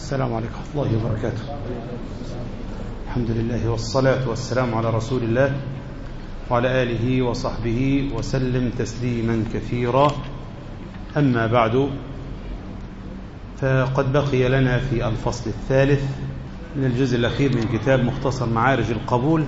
السلام عليكم ورحمة الله وبركاته. الحمد لله والصلاة والسلام على رسول الله وعلى آله وصحبه وسلم تسليما كثيرا. أما بعد، فقد بقي لنا في الفصل الثالث من الجزء الأخير من كتاب مختصر معارج القبول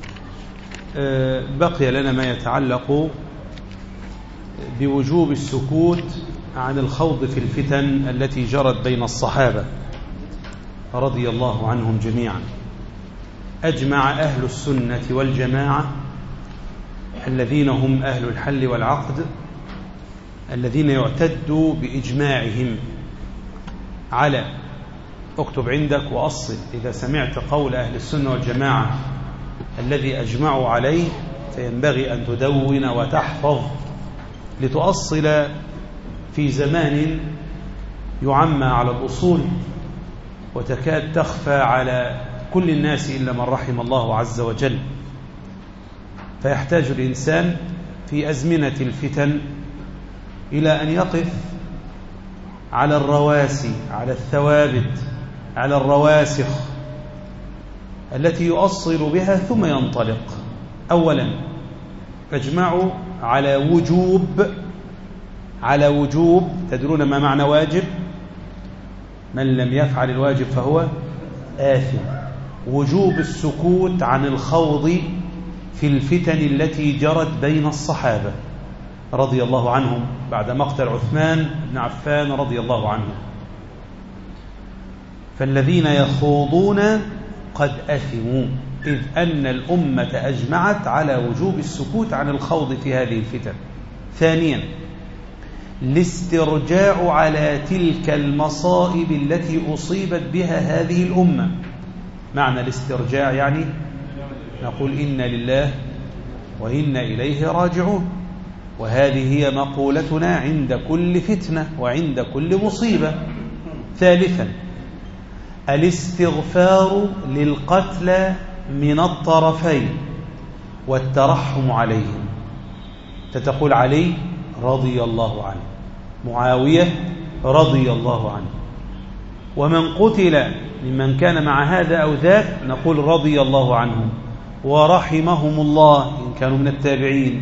بقي لنا ما يتعلق بوجوب السكوت عن الخوض في الفتن التي جرت بين الصحابة رضي الله عنهم جميعا. أجمع أهل السنة والجماعة الذين هم أهل الحل والعقد، الذين يعتد بإجماعهم على، اكتب عندك وأصل إذا سمعت قول أهل السنة والجماعة الذي أجمعوا عليه فينبغي أن تدون وتحفظ لتؤصل في زمان يعمى على الأصول وتكاد تخفى على كل الناس إلا من رحم الله عز وجل. فيحتاج الإنسان في أزمنة الفتن إلى أن يقف على الرواسي، على الثوابت، على الرواسخ التي يؤصل بها ثم ينطلق. أولا اجمعوا على وجوب، تدرون ما معنى واجب؟ من لم يفعل الواجب فهو آثم. وجوب السكوت عن الخوض في الفتن التي جرت بين الصحابة رضي الله عنهم بعد مقتل عثمان بن عفان رضي الله عنه. فالذين يخوضون قد أثموا، إذ أن الأمة أجمعت على وجوب السكوت عن الخوض في هذه الفتن. ثانيا الاسترجاع على تلك المصائب التي أصيبت بها هذه الأمة. معنى الاسترجاع يعني نقول إنا لله وإنا إليه راجعون، وهذه هي مقولتنا عند كل فتنة وعند كل مصيبة. ثالثا الاستغفار للقتلى من الطرفين والترحم عليهم. تقول علي رضي الله عنه، معاوية رضي الله عنه، ومن قتل ممن كان مع هذا أو ذاك نقول رضي الله عنهم ورحمهم الله إن كانوا من التابعين.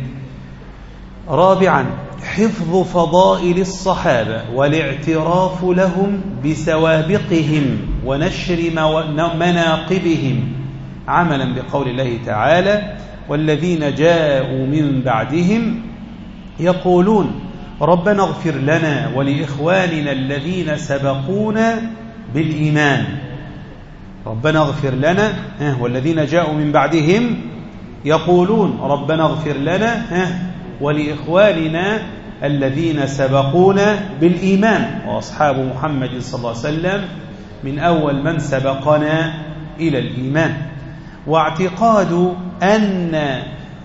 رابعا حفظ فضائل الصحابة والاعتراف لهم بسوابقهم ونشر مناقبهم، عملا بقول الله تعالى والذين جاءوا من بعدهم يقولون ربنا اغفر لنا ولإخواننا الذين سبقونا بالإيمان. ربنا اغفر لنا والذين جاءوا من بعدهم يقولون ربنا اغفر لنا ولإخواننا الذين سبقونا بالإيمان. وأصحاب محمد صلى الله عليه وسلم من أول من سبقنا إلى الإيمان. واعتقاد أن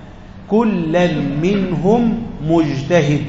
كل منهم مجتهد،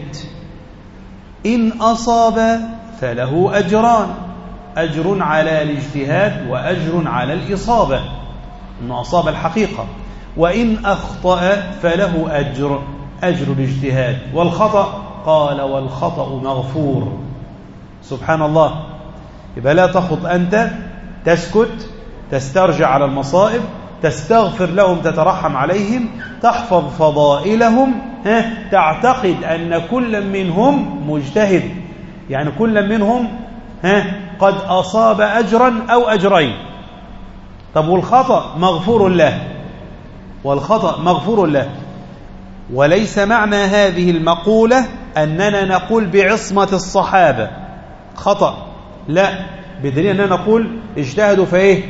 إن أصاب فله أجران، أجر على الاجتهاد وأجر على الإصابة إن أصاب الحقيقة، وإن أخطأ فله أجر الاجتهاد والخطأ. قال والخطأ مغفور. سبحان الله. يبقى لا تخط أنت، تسكت، تسترجع على المصائب، تستغفر لهم، تترحم عليهم، تحفظ فضائلهم، تعتقد أن كل منهم مجتهد، يعني كل منهم قد أصاب أجرا أو أجرين. طب والخطأ مغفور له، والخطأ مغفور له. وليس معنى هذه المقولة أننا نقول بعصمة الصحابة خطأ، لا، بدليل أننا نقول اجتهدوا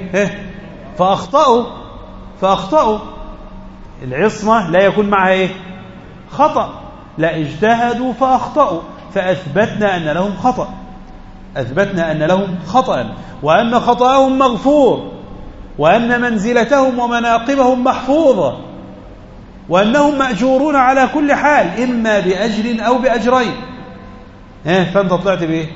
فأخطأوا. العصمة لا يكون معها خطأ، لا، اجتهدوا فأخطأوا، فأثبتنا أن لهم خطأ، أثبتنا أن لهم خطأ، وأن خطأهم مغفور، وأن منزلتهم ومناقبهم محفوظة، وأنهم مأجورون على كل حال إما بأجر أو بأجرين. فأنت طلعت بإيه؟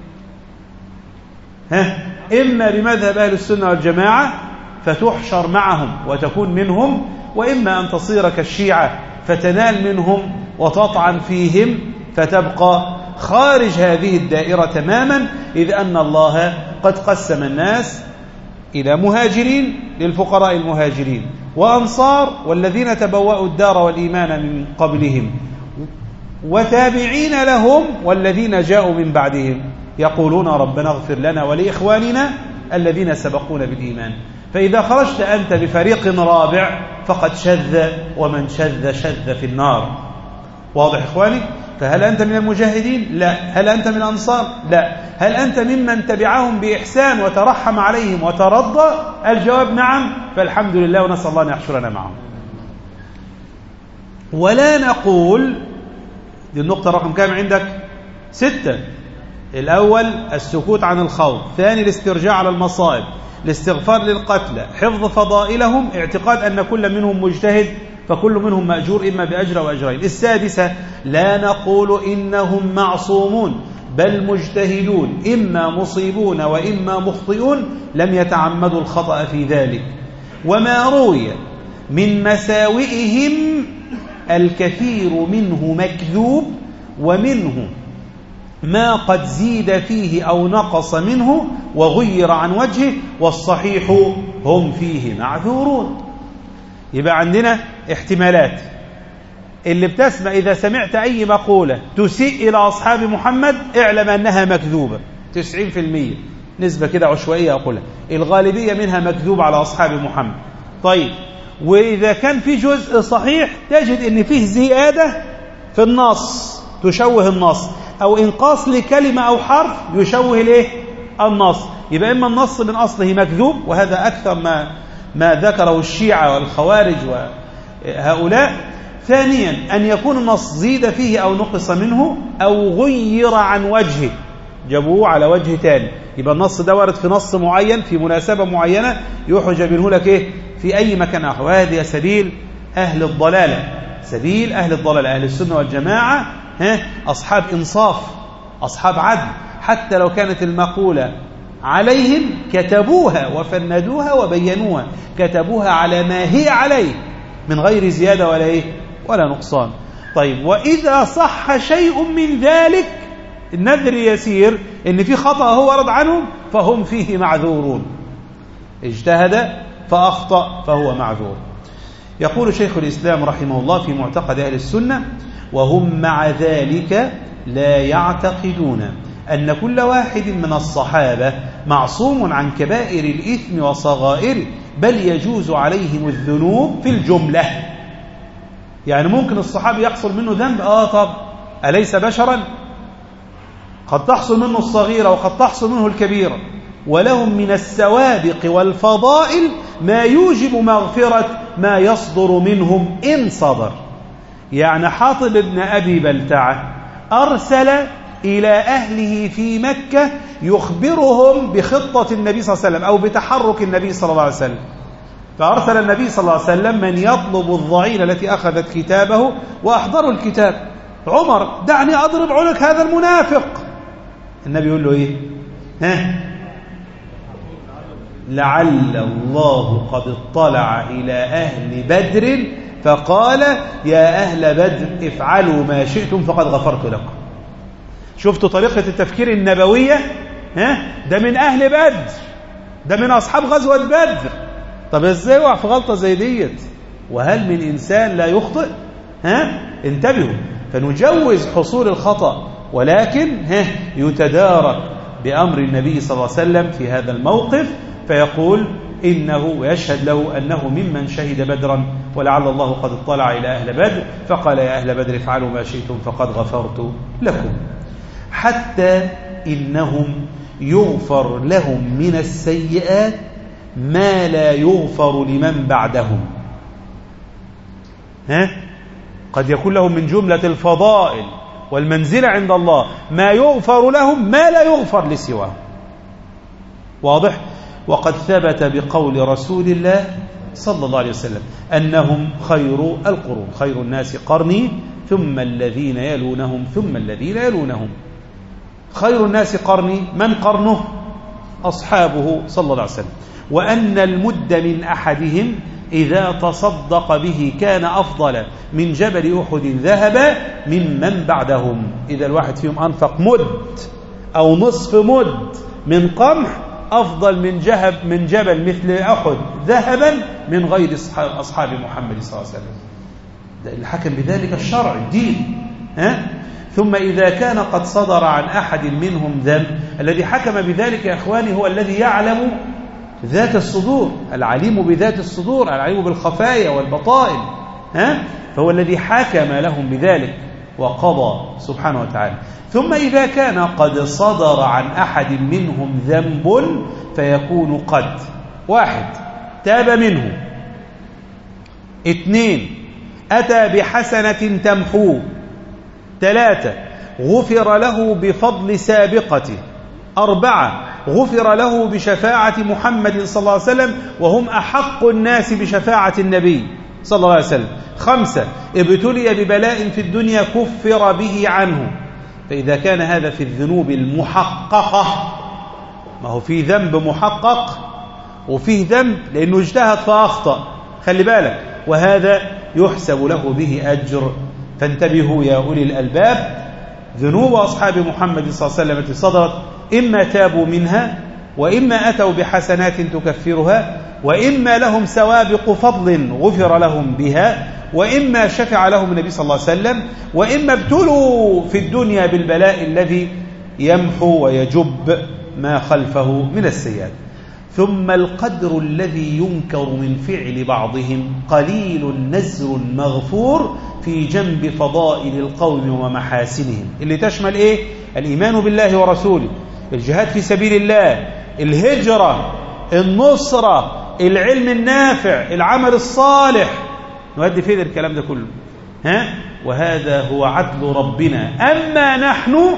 إما بمذهب أهل السنة والجماعة فتحشر معهم وتكون منهم، وإما أن تصير كالشيعة فتنال منهم وتطعن فيهم فتبقى خارج هذه الدائرة تماما، إذ أن الله وقد قسم الناس إلى مهاجرين للفقراء المهاجرين، وأنصار والذين تبوأوا الدار والإيمان من قبلهم، وتابعين لهم والذين جاءوا من بعدهم يقولون ربنا اغفر لنا ولإخواننا الذين سبقونا بالإيمان. فإذا خرجت أنت بفريق رابع فقد شذ، ومن شذ شذ في النار. واضح إخواني؟ فهل أنت من المجاهدين؟ لا. هل أنت من الأنصار؟ لا. هل أنت ممن تبعهم بإحسان وترحم عليهم وترضى؟ الجواب نعم، فالحمد لله ونسأل الله أن يحشرنا معهم. ولا نقول، دي النقطة رقم كام عندك؟ 6. الأول السكوت عن الخوض، ثاني الاسترجاع على المصائب، الاستغفار للقتلى، حفظ فضائلهم، اعتقاد أن كل منهم مجتهد فكل منهم مأجور إما بأجر أو أجرين. السادسة لا نقول إنهم معصومون بل مجتهدون، إما مصيبون وإما مخطئون لم يتعمدوا الخطأ في ذلك. وما روي من مساوئهم الكثير منه مكذوب، ومنه ما قد زيد فيه أو نقص منه وغير عن وجهه، والصحيح هم فيه معذورون. يبقى عندنا احتمالات. اللي بتسمع إذا سمعت أي مقولة تسيء إلى أصحاب محمد اعلم أنها مكذوبة 90%، نسبة كده عشوائية أقولها، الغالبية منها مكذوب على أصحاب محمد. طيب، وإذا كان في جزء صحيح تجد أن فيه زيادة في النص تشوه النص، أو إنقاص لكلمة أو حرف يشوه له النص. يبقى إما النص من أصله مكذوب، وهذا أكثر ما ذكره الشيعة والخوارج وهؤلاء. ثانيا أن يكون النص زيد فيه أو نقص منه أو غير عن وجهه، جابوه على وجه تاني. يبقى النص ده ورد في نص معين في مناسبة معينة يحجب منه لك إيه في أي مكان آخر. وهذه سبيل أهل الضلالة، سبيل أهل الضلالة. أهل السنة والجماعة أصحاب إنصاف، أصحاب عدل، حتى لو كانت المقولة عليهم كتبوها وفندوها وبينوها، كتبوها على ما هي عليه من غير زيادة ولا إيه ولا نقصان. طيب، وإذا صح شيء من ذلك النذر يسير إن في خطأ هو ورد عنهم فهم فيه معذورون. اجتهد فأخطأ فهو معذور. يقول شيخ الإسلام رحمه الله في معتقد أهل السنة: وهم مع ذلك لا يعتقدون أن كل واحد من الصحابة معصوم عن كبائر الإثم وصغائره، بل يجوز عليهم الذنوب في الجملة. يعني ممكن الصحابي يحصل منه ذنب، طب أليس بشرا؟ قد تحصل منه الصغيرة وقد تحصل منه الكبيرة، ولهم من السوابق والفضائل ما يوجب مغفرة ما يصدر منهم إن صدر. يعني حاطب بن أبي بلتعة أرسل إلى أهله في مكة يخبرهم بخطة النبي صلى الله عليه وسلم أو بتحرك النبي صلى الله عليه وسلم، فأرسل النبي صلى الله عليه وسلم من يطلب الضعينة التي أخذت كتابه وأحضروا الكتاب. عمر: دعني أضرب عنق هذا المنافق. النبي يقول له إيه؟ لعل الله قد اطلع إلى أهل بدر فقال: يا أهل بدر افعلوا ما شئتم فقد غفرت لكم. شفتوا طريقة التفكير النبوية؟ ده من أهل بدر، ده من أصحاب غزوة بدر. طب ازاي وقع في غلطة زي ديت؟ وهل من إنسان لا يخطئ؟ انتبهوا، فنجوز حصول الخطأ، ولكن يتدارك بأمر النبي صلى الله عليه وسلم في هذا الموقف، فيقول إنه ويشهد له أنه ممن شهد بدرا، ولعل الله قد اطلع إلى أهل بدر فقال: يا أهل بدر افعلوا ما شئتم فقد غفرت لكم. حتى إنهم يغفر لهم من السيئات ما لا يغفر لمن بعدهم. قد يكون لهم من جملة الفضائل والمنزلة عند الله ما يغفر لهم ما لا يغفر لسواه. واضح؟ وقد ثبت بقول رسول الله صلى الله عليه وسلم أنهم خير القرون، خير الناس قرني ثم الذين يلونهم ثم الذين يلونهم. خير الناس قرني، من قرنه؟ أصحابه صلى الله عليه وسلم. وأن المد من أحدهم إذا تصدق به كان أفضل من جبل أحد ذهب ممن بعدهم. إذا الواحد فيهم أنفق مد أو نصف مد من قمح أفضل من جبل مثل أحد ذهبا من غير أصحاب محمد صلى الله عليه وسلم. ده اللي حكم بذلك الشرع الدين. ثم إذا كان قد صدر عن أحد منهم ذنب، الذي حكم بذلك يا إخواني هو الذي يعلم ذات الصدور، العليم بذات الصدور، العليم بالخفايا والبطائن، فهو الذي حكم لهم بذلك وقضى سبحانه وتعالى. ثم إذا كان قد صدر عن أحد منهم ذنب فيكون قد: 1 تاب منه، 2 أتى بحسنة تمحوه، 3 غفر له بفضل سابقته، 4 غفر له بشفاعة محمد صلى الله عليه وسلم وهم أحق الناس بشفاعة النبي صلى الله عليه وسلم، 5 ابتلي ببلاء في الدنيا كفر به عنه. فإذا كان هذا في الذنوب المحققة، ما هو في ذنب محقق وفيه ذنب لأنه اجتهد فأخطأ، خلي بالك، وهذا يحسب له به أجر. فانتبهوا يا أولي الألباب، ذنوب أصحاب محمد صلى الله عليه وسلم التي صدرت إما تابوا منها، وإما أتوا بحسنات تكفرها، وإما لهم سوابق فضل غفر لهم بها، وإما شفع لهم النبي صلى الله عليه وسلم، وإما ابتلوا في الدنيا بالبلاء الذي يمحو ويجب ما خلفه من السيئات. ثم القدر الذي ينكر من فعل بعضهم قليل نزر مغفور في جنب فضائل القوم ومحاسنهم، اللي تشمل إيه؟ الإيمان بالله ورسوله، الجهاد في سبيل الله، الهجرة، النصرة، العلم النافع، العمل الصالح. نؤدي فين الكلام ده كله؟ وهذا هو عدل ربنا. أما نحن،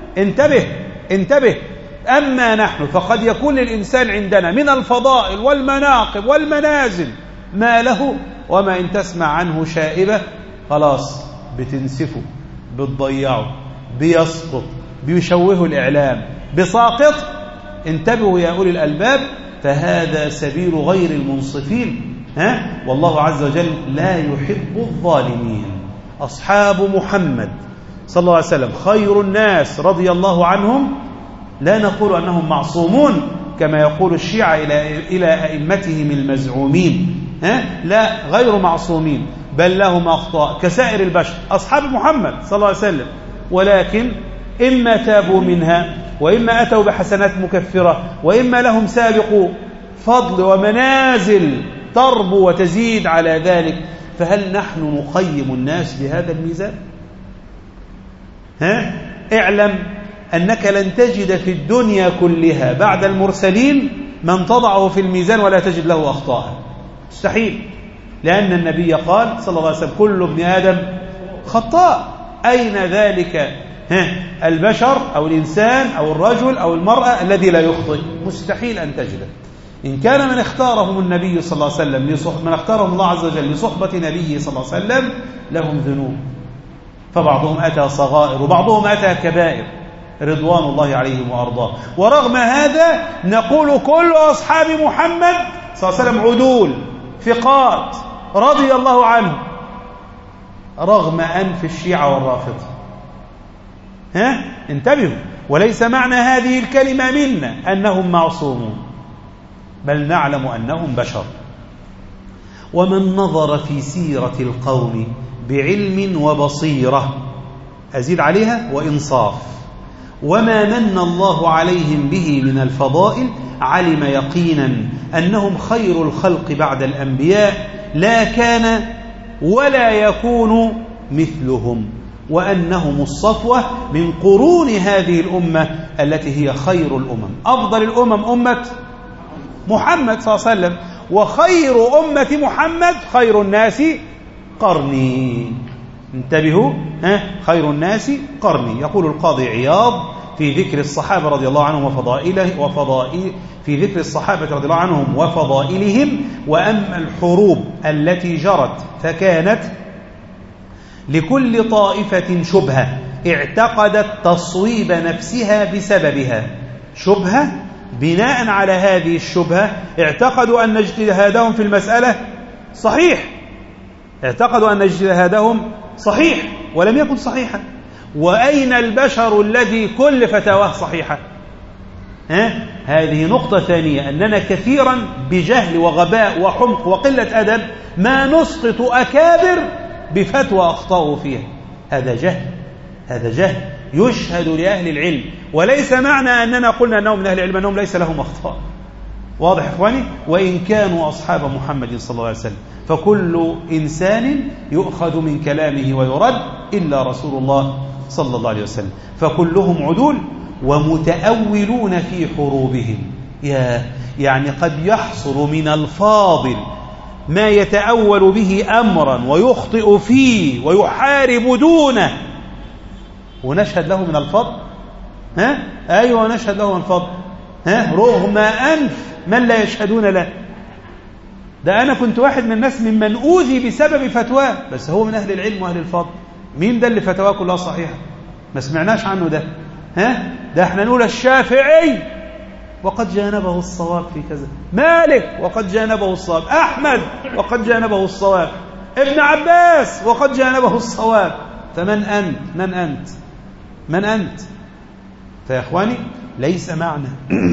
انتبه، أما نحن فقد يكون للإنسان عندنا من الفضائل والمناقب والمنازل ما له، وما إن تسمع عنه شائبة خلاص بتنسفه، بتضيعه، بيسقط، بيشوه الإعلام، بساقط. انتبهوا يا أولي الألباب، فهذا سبيل غير المنصفين. والله عز وجل لا يحب الظالمين. أصحاب محمد صلى الله عليه وسلم خير الناس رضي الله عنهم، لا نقول أنهم معصومون كما يقول الشيعة إلى أئمتهم المزعومين، لا، غير معصومين، بل لهم أخطاء كسائر البشر أصحاب محمد صلى الله عليه وسلم، ولكن إما تابوا منها، وإما أتوا بحسنات مكفرة، وإما لهم سابق فضل ومنازل تربو وتزيد على ذلك. فهل نحن نقيم الناس بهذا الميزان؟ اعلم أنك لن تجد في الدنيا كلها بعد المرسلين من تضعه في الميزان ولا تجد له أخطاء، مستحيل، لأن النبي قال صلى الله عليه وسلم: كل ابن آدم خطاء. أين ذلك البشر أو الإنسان أو الرجل أو المرأة الذي لا يخطئ؟ مستحيل أن تجده. إن كان من اختارهم النبي صلى الله عليه وسلم من اختارهم الله عز وجل لصحبة نبيه صلى الله عليه وسلم لهم ذنوب، فبعضهم أتى صغائر وبعضهم أتى كبائر رضوان الله عليهم وأرضاه. ورغم هذا نقول كل أصحاب محمد صلى الله عليه وسلم عدول ثقات رضي الله عنهم، رغم أنف الشيعة والرافضة. انتبهوا، وليس معنى هذه الكلمة منا أنهم معصومون، بل نعلم أنهم بشر. ومن نظر في سيرة القوم بعلم وبصيرة، أزيد عليها، وإنصاف، وما من الله عليهم به من الفضائل، علم يقينا أنهم خير الخلق بعد الأنبياء، لا كان ولا يكون مثلهم، وأنهم الصفوة من قرون هذه الأمة التي هي خير الأمم. أفضل الأمم أمة محمد صلى الله عليه وسلم، وخير أمة محمد خير الناس قرني. انتبهوا، خير الناس قرني. يقول القاضي عياض في ذكر الصحابة رضي الله عنهم في ذكر الصحابة رضي الله عنهم وفضائلهم: وأما الحروب التي جرت فكانت لكل طائفة شبهة اعتقدت تصويب نفسها بسببها، شبهة بناء على هذه الشبهة اعتقدوا أن اجتهادهم في المسألة صحيح، اعتقدوا أن اجتهادهم صحيح ولم يكن صحيحا. وأين البشر الذي كل فتاواه صحيحة؟ هذه نقطة ثانية، أننا كثيرا بجهل وغباء وحمق وقلة أدب ما نسقط أكابر بفتوى أخطأوا فيها. هذا جهل يشهد لأهل العلم، وليس معنى أننا قلنا أنهم من أهل العلم أنهم ليس لهم أخطاء. واضح إخواني؟ وإن كانوا أصحاب محمد صلى الله عليه وسلم، فكل إنسان يؤخذ من كلامه ويرد إلا رسول الله صلى الله عليه وسلم، فكلهم عدول ومتأولون في حروبهم. يعني قد يحصل من الفاضل ما يتأول به أمرا ويخطئ فيه ويحارب دونه ونشهد له من الفضل. أيوة نشهد له من الفضل، رغم أنف من لا يشهدون له. ده أنا كنت واحد من الناس ممن أوذي بسبب فتواه، بس هو من أهل العلم وأهل الفضل. مين ده اللي فتواه كلها صحيحة؟ ما سمعناش عنه ده. ده احنا نقول الشافعي وقد جانبه الصواب في كذا، مالك وقد جانبه الصواب، أحمد وقد جانبه الصواب، ابن عباس وقد جانبه الصواب. فمن أنت؟ من أنت؟ فيا إخواني، ليس معنى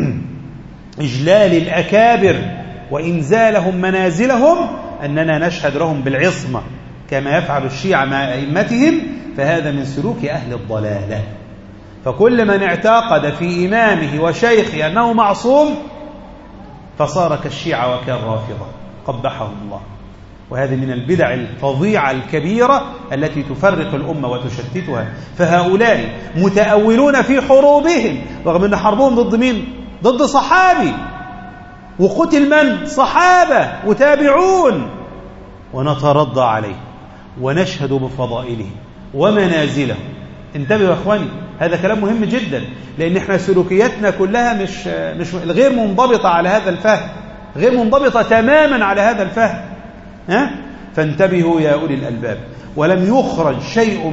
إجلال الأكابر وإنزالهم منازلهم أننا نشهد لهم بالعصمة كما يفعل الشيعة مع أئمتهم، فهذا من سلوك أهل الضلالة. فكل من اعتقد في إمامه وشيخه أنه معصوم فصار كالشيعة وكالرافضة قبحهم الله. وهذه من البدع الفظيعة الكبيرة التي تفرق الأمة وتشتتها. فهؤلاء متأولون في حروبهم، رغم أن حربهم ضد مين؟ ضد صحابي، وقتل من؟ صحابة وتابعون، ونترضى عليه ونشهد بفضائله ومنازله. انتبهوا يا اخواني، هذا كلام مهم جدا، لان احنا سلوكياتنا كلها مش غير منضبطه على هذا الفهم، غير منضبطه تماما على هذا الفهم. فانتبهوا يا اولي الالباب. ولم يخرج شيء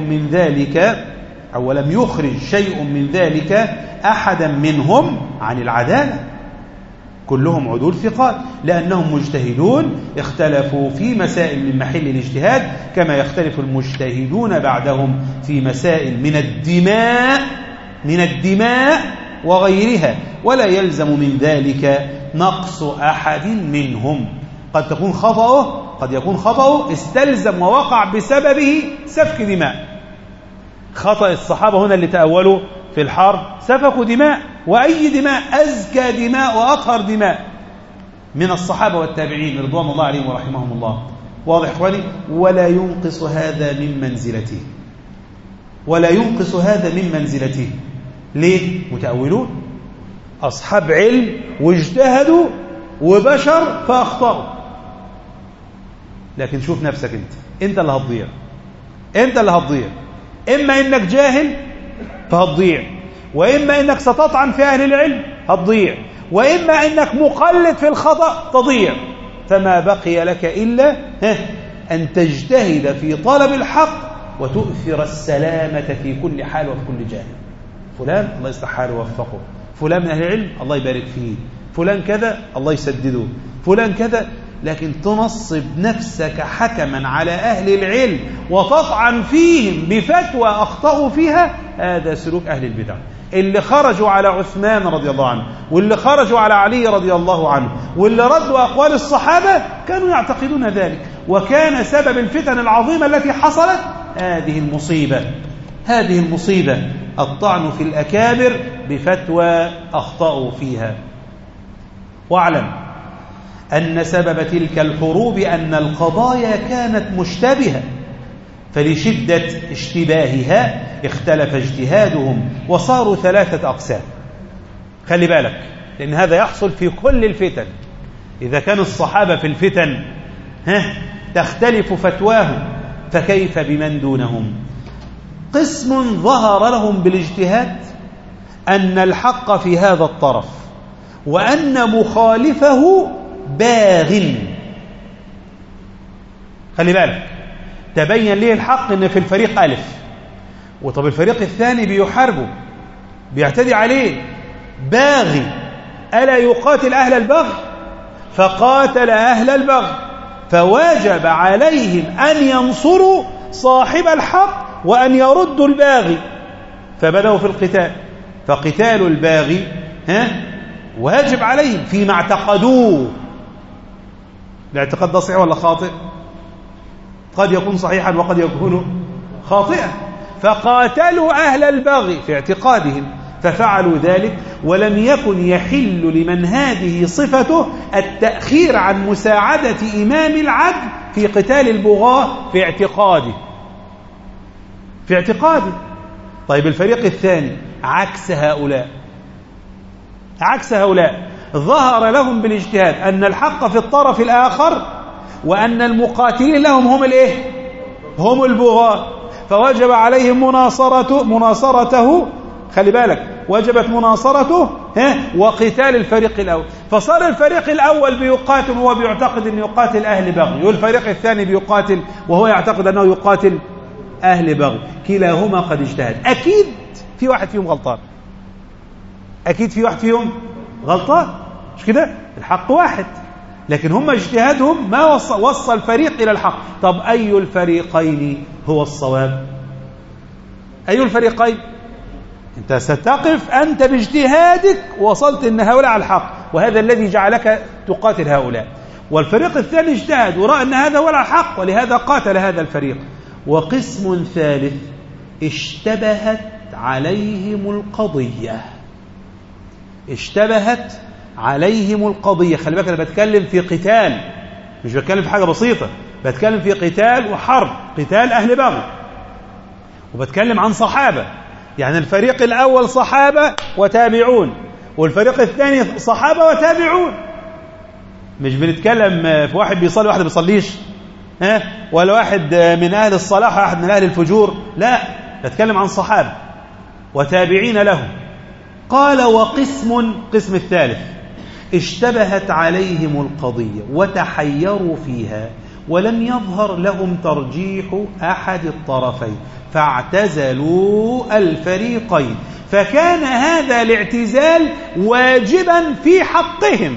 من ذلك احدا منهم عن العداله، كلهم عدول ثقات، لأنهم مجتهدون اختلفوا في مسائل من محل الاجتهاد كما يختلف المجتهدون بعدهم في مسائل من الدماء وغيرها، ولا يلزم من ذلك نقص أحد منهم. قد يكون خطأه استلزم ووقع بسببه سفك دماء. خطأ الصحابة هنا اللي تأولوا في الحرب سفكوا دماء، وأي دماء؟ أزكى دماء وأطهر دماء من الصحابة والتابعين رضوان الله عليهم ورحمهم الله. واضح إخواني؟ ولا ينقص هذا من منزلته. ليه؟ متأولون، أصحاب علم واجتهدوا وبشر فأخطأوا. لكن شوف نفسك أنت اللي هتضيع. إما إنك جاهل فهتضيع، وإما إنك ستطعن في أهل العلم هتضيع، وإما إنك مقلد في الخطأ تضيع. فما بقي لك إلا أن تجتهد في طلب الحق وتؤثر السلامة في كل حال وفي كل جانب. فلان الله يصلح حاله ووفقه، فلان من أهل العلم الله يبارك فيه، فلان كذا الله يسدده، فلان كذا. لكن تنصب نفسك حكما على أهل العلم وتطعن فيهم بفتوى أخطأوا فيها، هذا سلوك أهل البدع اللي خرجوا على عثمان رضي الله عنه، واللي خرجوا على علي رضي الله عنه، واللي ردوا أقوال الصحابة كانوا يعتقدون ذلك، وكان سبب الفتن العظيمة التي حصلت هذه المصيبة الطعن في الأكابر بفتوى أخطأوا فيها. واعلم أن سبب تلك الحروب أن القضايا كانت مشتبهة، فلشدة اشتباهها اختلف اجتهادهم وصاروا 3 أقسام. خلي بالك، لأن هذا يحصل في كل الفتن. إذا كان الصحابة في الفتن تختلف فتواهم، فكيف بمن دونهم؟ قسم ظهر لهم بالاجتهاد أن الحق في هذا الطرف، وأن مخالفه باغ. خلي بالك، تبين ليه الحق ان في الفريق ألف، وطب الفريق الثاني بيحاربه بيعتدي عليه باغي، ألا يقاتل أهل البغي؟ فقاتل أهل البغي، فواجب عليهم أن ينصروا صاحب الحق وأن يردوا الباغي، فبدأوا في القتال. فقتال الباغي واجب عليهم فيما اعتقدوه. الاعتقاد ده صحيح ولا خاطئ؟ قد يكون صحيحا وقد يكون خاطئا. فقاتلوا أهل البغي في اعتقادهم ففعلوا ذلك، ولم يكن يحل لمن هذه صفته التأخير عن مساعدة إمام العدل في قتال البغاة في اعتقاده. طيب الفريق الثاني عكس هؤلاء ظهر لهم بالاجتهاد أن الحق في الطرف الآخر، وأن المقاتلين لهم هم البغاة، فوجب عليهم مناصرته. خلي بالك، وجبت مناصرته وقتال الفريق الأول. فصار الفريق الأول بيقاتل وهو بيعتقد أنه يقاتل أهل بغي، والفريق الثاني بيقاتل وهو يعتقد أنه يقاتل أهل بغي. كلاهما قد اجتهد. أكيد في واحد فيهم غلطان، مش كده؟ الحق واحد، لكن هم اجتهادهم ما وصل الفريق إلى الحق. طب أي الفريقين هو الصواب؟ أي الفريقين؟ أنت ستقف أنت باجتهادك وصلت أن هؤلاء على الحق، وهذا الذي جعلك تقاتل هؤلاء. والفريق الثاني اجتهد ورأى أن هذا هو الحق، ولهذا قاتل هذا الفريق. وقسم ثالث اشتبهت عليهم القضية. خلي بالك، أنا بتكلم في قتال، مش بتكلم في حاجة بسيطة، بتكلم في قتال وحرب، قتال أهل بغي، وبتكلم عن صحابة. يعني الفريق الأول صحابة وتابعون، والفريق الثاني صحابة وتابعون. مش بنتكلم في واحد بيصلي واحد بيصليش، ولا واحد من أهل الصلاح واحد من أهل الفجور، لا، نتكلم عن صحابة وتابعين لهم. قال وقسم الثالث اشتبهت عليهم القضية وتحيروا فيها، ولم يظهر لهم ترجيح أحد الطرفين، فاعتزلوا الفريقين، فكان هذا الاعتزال واجبا في حقهم.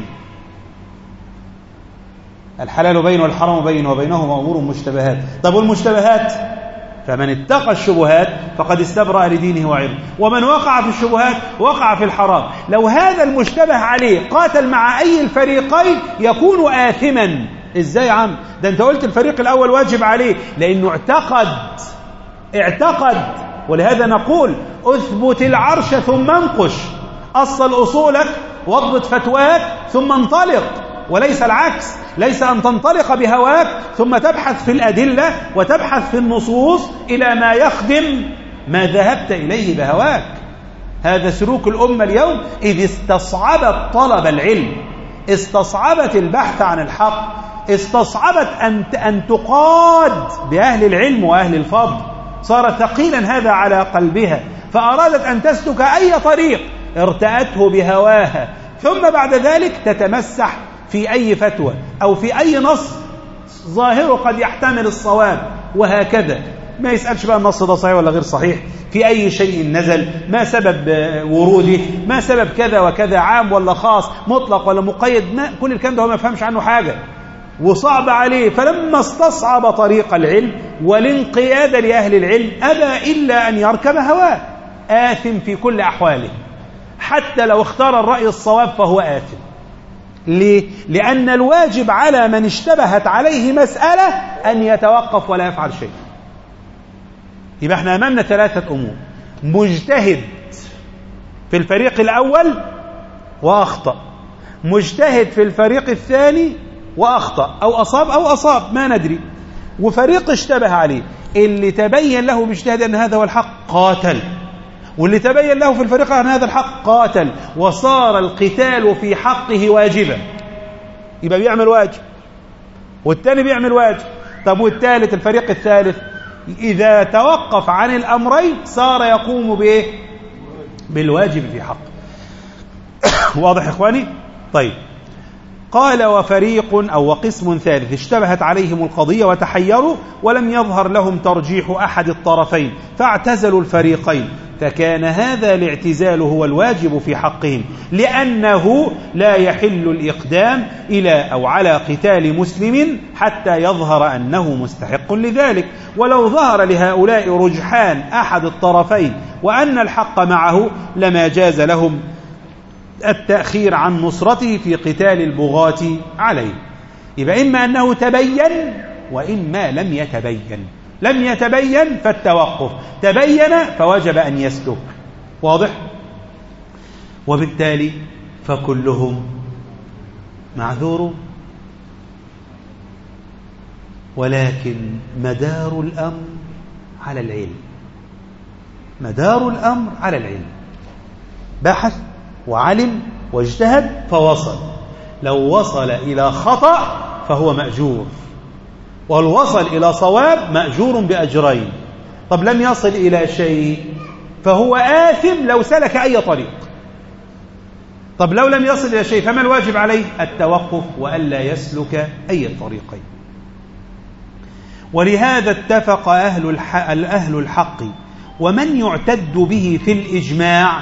الحلال بين والحرام بين، وبينهما أمور مشتبهات. طب والمشتبهات؟ فمن اتقى الشبهات فقد استبرأ لدينه وعرضه، ومن وقع في الشبهات وقع في الحرام. لو هذا المشتبه عليه قاتل مع أي الفريقين يكون آثما. إزاي يا عم؟ ده أنت قلت الفريق الأول واجب عليه لأنه اعتقد. ولهذا نقول أثبت العرش ثم انقش، أصل أصولك واضبط فتواك ثم انطلق، وليس العكس. ليس أن تنطلق بهواك ثم تبحث في الأدلة وتبحث في النصوص إلى ما يخدم ما ذهبت إليه بهواك. هذا سلوك الأمة اليوم، إذ استصعبت طلب العلم، استصعبت البحث عن الحق، استصعبت أن تقاد بأهل العلم وأهل الفضل. صار ثقيلا هذا على قلبها، فأرادت أن تسلك أي طريق ارتأته بهواها، ثم بعد ذلك تتمسح في أي فتوى أو في أي نص ظاهره قد يحتمل الصواب، وهكذا. ما يسألش بقى النص ده صحيح ولا غير صحيح، في أي شيء نزل، ما سبب وروده، ما سبب كذا وكذا، عام ولا خاص، مطلق ولا مقيد، ما كل الكلام ده هو ما يفهمش عنه حاجة، وصعب عليه. فلما استصعب طريق العلم والانقياد لأهل العلم أبى إلا أن يركب هواه، آثم في كل أحواله. حتى لو اختار الرأي الصواب فهو آثم. ليه؟ لأن الواجب على من اشتبهت عليه مسألة أن يتوقف ولا يفعل شيء. يبقى احنا أمامنا ثلاثة أمور: مجتهد في الفريق الأول وأخطأ، مجتهد في الفريق الثاني وأخطأ أو أصاب ما ندري، وفريق اشتبه عليه. اللي تبين له باجتهاد أن هذا هو الحق قاتل، واللي تبين له في الفريق أن هذا الحق قاتل، وصار القتال في حقه واجبا. يبقى بيعمل واجب، والثاني بيعمل واجب. طب والثالث، الفريق الثالث، إذا توقف عن الأمرين صار يقوم بإيه؟ بالواجب في حقه. واضح إخواني؟ طيب، قال وفريق أو وقسم ثالث اشتبهت عليهم القضية وتحيروا، ولم يظهر لهم ترجيح أحد الطرفين، فاعتزلوا الفريقين، فكان هذا الاعتزال هو الواجب في حقهم، لأنه لا يحل الإقدام إلى أو على قتال مسلم حتى يظهر أنه مستحق لذلك. ولو ظهر لهؤلاء رجحان أحد الطرفين وأن الحق معه لما جاز لهم التأخير عن نصرته في قتال البغاة عليه. يبقى إما أنه تبين وإما لم يتبين. لم يتبين فالتوقف، تبين فوجب أن يسلك. واضح؟ وبالتالي فكلهم معذور، ولكن مدار الأمر على العلم. مدار الأمر على العلم. بحث وعلم واجتهد فوصل. لو وصل إلى خطأ فهو مأجور، والوصل إلى صواب مأجور بأجرين. طب لم يصل إلى شيء فهو آثم لو سلك أي طريق. طب لو لم يصل إلى شيء فما الواجب عليه؟ التوقف وألا يسلك أي الطريقين. ولهذا اتفق أهل الحق ومن يعتد به في الإجماع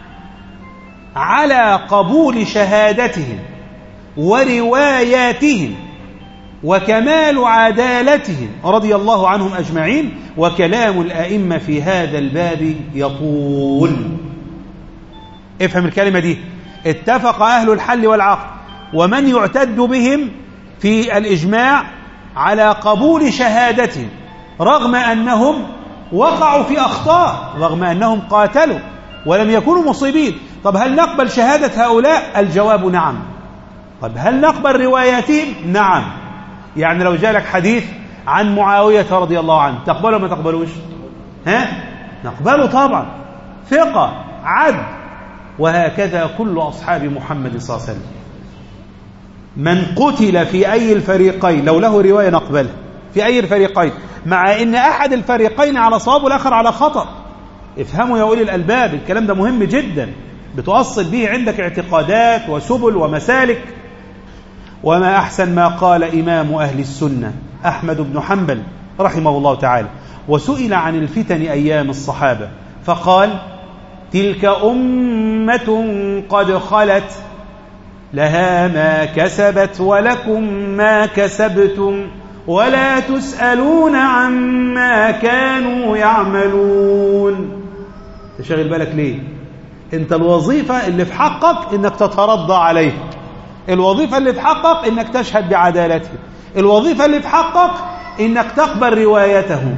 على قبول شهادتهم ورواياتهم وكمال عدالتهم رضي الله عنهم أجمعين. وكلام الأئمة في هذا الباب يطول. افهم الكلمة دي. اتفق أهل الحل والعقد ومن يعتد بهم في الإجماع على قبول شهادتهم رغم أنهم وقعوا في أخطاء، رغم أنهم قاتلوا ولم يكونوا مصيبين. طب هل نقبل شهادة هؤلاء؟ الجواب نعم. طب هل نقبل رواياتهم؟ نعم. يعني لو جاء لك حديث عن معاوية رضي الله عنه تقبله ما تقبلوش؟ نقبله طبعا، ثقة عدل. وهكذا كل أصحاب محمد صلى الله عليه وسلم. من قتل في أي الفريقين لو له رواية نقبله في أي الفريقين، مع أن أحد الفريقين على صواب والآخر على خطأ. افهموا يا أولي الألباب، الكلام ده مهم جدا، بتؤصل به عندك اعتقادات وسبل ومسالك. وما أحسن ما قال إمام أهل السنة أحمد بن حنبل رحمه الله تعالى، وسئل عن الفتن أيام الصحابة فقال: تلك أمة قد خلت لها ما كسبت ولكم ما كسبتم ولا تسألون عما كانوا يعملون. تشغل بالك ليه؟ انت الوظيفة اللي في حقك انك تترضى عليه، الوظيفة اللي في حقك انك تشهد بعدالته، الوظيفة اللي في حقك انك تقبل روايته،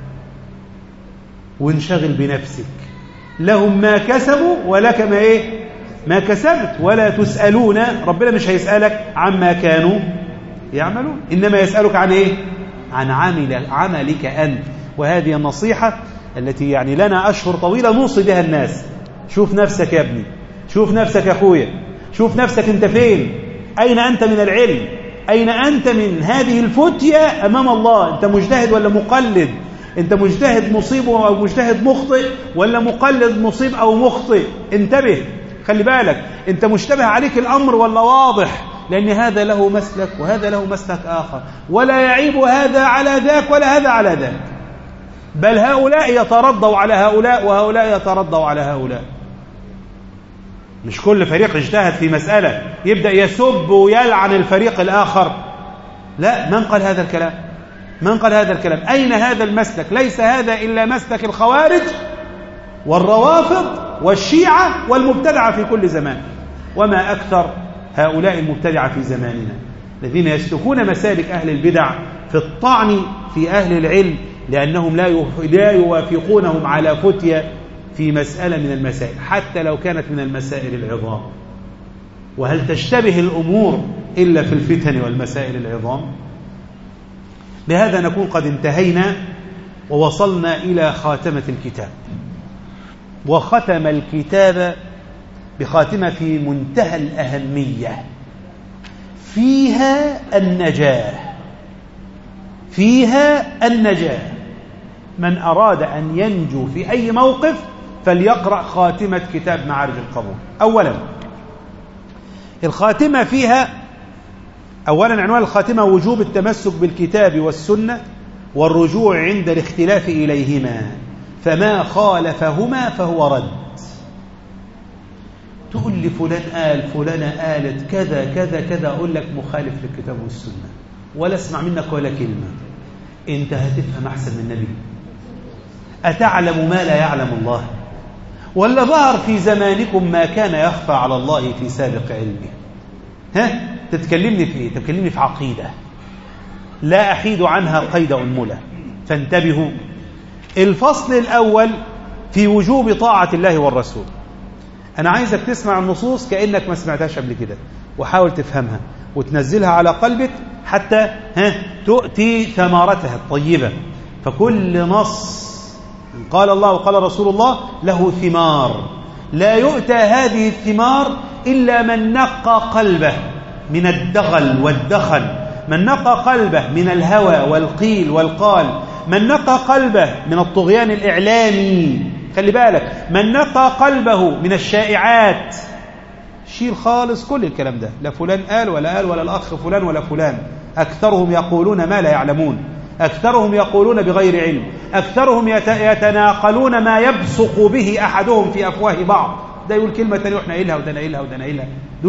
وانشغل بنفسك. لهم ما كسبوا ولك ما كسبت ولا تسألون. ربنا مش هيسألك عما كانوا يعملون، إنما يسألك عن عن عملك أنت. وهذه النصيحة التي يعني لنا أشهر طويلة نوصي بها الناس. شوف نفسك يا ابني، شوف نفسك يا أخويا، شوف نفسك أنت فين، أين أنت من العلم، أين أنت من هذه الفتية أمام الله. أنت مجتهد ولا مقلد؟ أنت مجتهد مصيب أو مجتهد مخطئ، ولا مقلد مصيب أو مخطئ؟ انتبه، خلي بالك، أنت مشتبه عليك الأمر ولا واضح؟ لأن هذا له مسلك وهذا له مسلك آخر، ولا يعيب هذا على ذاك ولا هذا على ذاك، بل هؤلاء يترضوا على هؤلاء وهؤلاء يترضوا على هؤلاء. مش كل فريق اجتهد في مسألة يبدأ يسب ويلعن الفريق الآخر. لا، من قال هذا الكلام؟ من قال هذا الكلام؟ أين هذا المسلك؟ ليس هذا إلا مسلك الخوارج والروافض والشيعة والمبتدعة في كل زمان. وما أكثر هؤلاء المبتدعة في زماننا الذين يسلكون مسالك أهل البدع في الطعن في أهل العلم، لأنهم لا يوافقونهم على فتية في مسألة من المسائل حتى لو كانت من المسائل العظام. وهل تشتبه الأمور إلا في الفتن والمسائل العظام؟ بهذا نكون قد انتهينا ووصلنا إلى خاتمة الكتاب. وختم الكتاب بخاتمة في منتهى الأهمية فيها النجاة، فيها النجاة. من أراد أن ينجو في أي موقف فليقرأ خاتمة كتاب معارج القبول. أولا الخاتمة فيها، أولا عنوان الخاتمة وجوب التمسك بالكتاب والسنة والرجوع عند الاختلاف إليهما، فما خالفهما فهو رد. تقول لي فلان قال فلانة قالت كذا كذا كذا، أقول لك مخالف للكتاب والسنة ولا اسمع منك ولا كلمة. أنت هتفهم أحسن من النبي؟ أتعلم ما لا يعلم الله؟ ولا ظهر في زمانكم ما كان يخفى على الله في سابق علمه؟ تتكلمني في ايه؟ تتكلمني في عقيدة لا أحيد عنها قيد أنملة. فانتبهوا. الفصل الأول في وجوب طاعة الله والرسول. أنا عايزك تسمع النصوص كأنك ما سمعتهاش قبل كده، وحاول تفهمها وتنزلها على قلبك حتى تؤتي ثمارتها الطيبة. فكل نص قال الله وقال رسول الله له ثمار، لا يؤتى هذه الثمار إلا من نقى قلبه من الدغل والدخل، من نقى قلبه من الهوى والقيل والقال، من نقى قلبه من الطغيان الإعلامي، خلي بالك، من نقى قلبه من الشائعات. شيل خالص كل الكلام ده، لا فلان قال ولا الأخ فلان ولا فلان. أكثرهم يقولون ما لا يعلمون، أكثرهم يقولون بغير علم، أكثرهم يتناقلون ما يبصق به أحدهم في أفواه بعض. ده يقول كلمة تانية وإحنا قايلها وده قايلها وده قايلها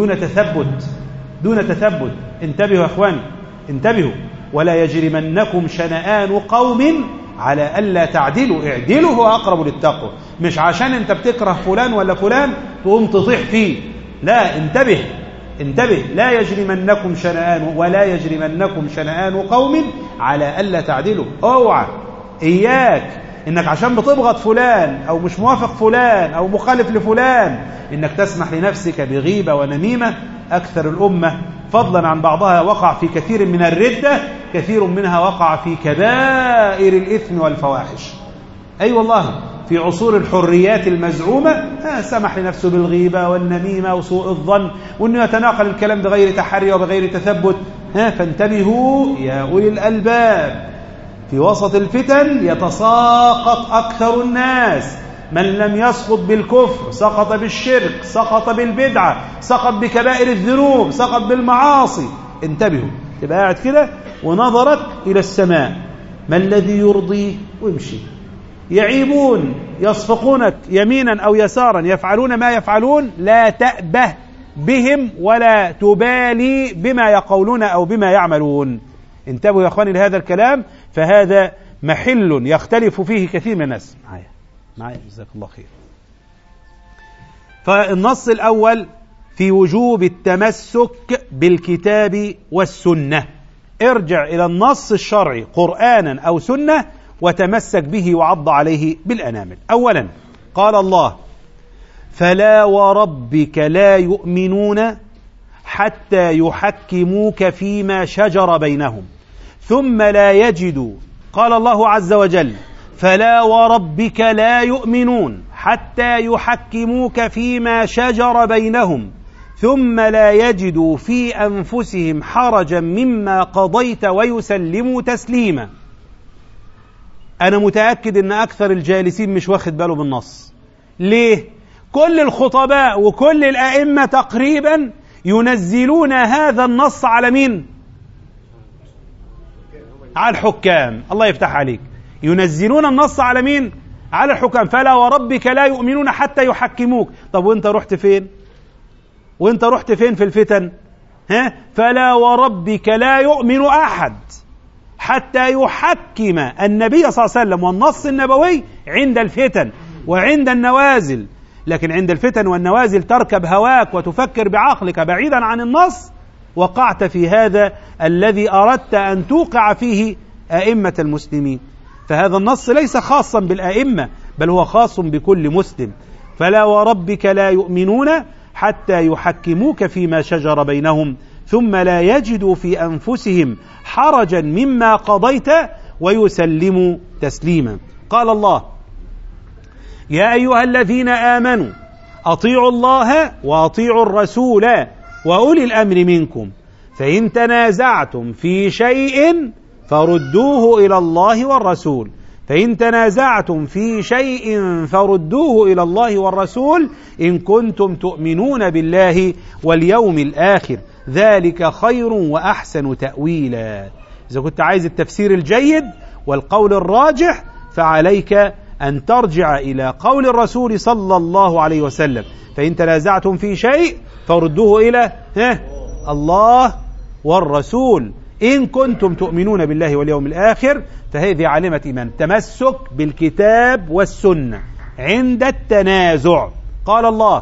دون تثبت. انتبهوا يا إخواني، انتبهوا. ولا يجرمنكم شنآن قوم على ألا تعدلوا، اعدلوا هو أقرب للتقوى. مش عشان أنت بتكره فلان ولا فلان تقوم تطيح فيه، لا، انتبه. لا يجرمنكم شنآن، ولا يجرمنكم شنآن قوم على ألا تعدلوا. اوعى، إياك إنك عشان بتبغض فلان أو مش موافق فلان أو مخالف لفلان إنك تسمح لنفسك بغيبة ونميمة. أكثر الأمة فضلا عن بعضها وقع في كثير من الردة، كثير منها وقع في كبائر الإثم والفواحش. أي والله، في عصور الحريات المزعومة سمح لنفسه بالغيبة والنميمة وسوء الظن، وأنه يتناقل الكلام بغير تحري وبغير تثبت. فانتبهوا يا أولي الألباب. في وسط الفتن يتساقط أكثر الناس. من لم يسقط بالكفر سقط بالشرك، سقط بالبدعة، سقط بكبائر الذنوب، سقط بالمعاصي. انتبهوا. تبقى قاعد كده ونظرك إلى السماء، ما الذي يرضيه وامشي. يعيبون، يصفقونك يمينا أو يسارا، يفعلون ما يفعلون، لا تأبه بهم ولا تبالي بما يقولون أو بما يعملون. انتبهوا يا أخواني لهذا الكلام، فهذا محل يختلف فيه كثير من الناس. معايا جزاك الله خير. فالنص الأول في وجوب التمسك بالكتاب والسنة. ارجع إلى النص الشرعي قرآنا أو سنة وتمسك به وعض عليه بالأنامل. أولا قال الله: فلا وربك لا يؤمنون حتى يحكموك فيما شجر بينهم ثم لا يجدوا. قال الله عز وجل: فلا وربك لا يؤمنون حتى يحكموك فيما شجر بينهم ثم لا يجدوا في أنفسهم حرجا مما قضيت ويسلموا تسليما. أنا متأكد أن أكثر الجالسين مش واخد باله بالنص. ليه؟ كل الخطباء وكل الأئمة تقريبا ينزلون هذا النص على مين؟ على الحكام. الله يفتح عليك. ينزلون النص على مين؟ على الحكام. فلا وربك لا يؤمنون حتى يحكموك. طب وانت رحت فين؟ وانت رحت فين في الفتن؟ فلا وربك لا يؤمن أحد حتى يحكم النبي صلى الله عليه وسلم والنص النبوي عند الفتن وعند النوازل. لكن عند الفتن والنوازل تركب هواك وتفكر بعقلك بعيدا عن النص، وقعت في هذا الذي أردت أن توقع فيه أئمة المسلمين. فهذا النص ليس خاصا بالأئمة، بل هو خاص بكل مسلم. فلا وربك لا يؤمنون حتى يحكموك فيما شجر بينهم ثم لا يجدوا في أنفسهم حرجا مما قضيت ويسلموا تسليما. قال الله: يا أيها الذين آمنوا أطيعوا الله وأطيعوا الرسول وأولي الأمر منكم فإن تنازعتم في شيء فردوه إلى الله والرسول. فإن تنازعتم في شيء فردوه إلى الله والرسول إن كنتم تؤمنون بالله واليوم الآخر ذلك خير وأحسن تأويلا. إذا كنت عايز التفسير الجيد والقول الراجح فعليك أن ترجع إلى قول الرسول صلى الله عليه وسلم: فإن تنازعتم في شيء فردوه إلى الله والرسول إن كنتم تؤمنون بالله واليوم الآخر. فهذه علامة إيمان، تمسك بالكتاب والسنة. عند التنازع. قال الله: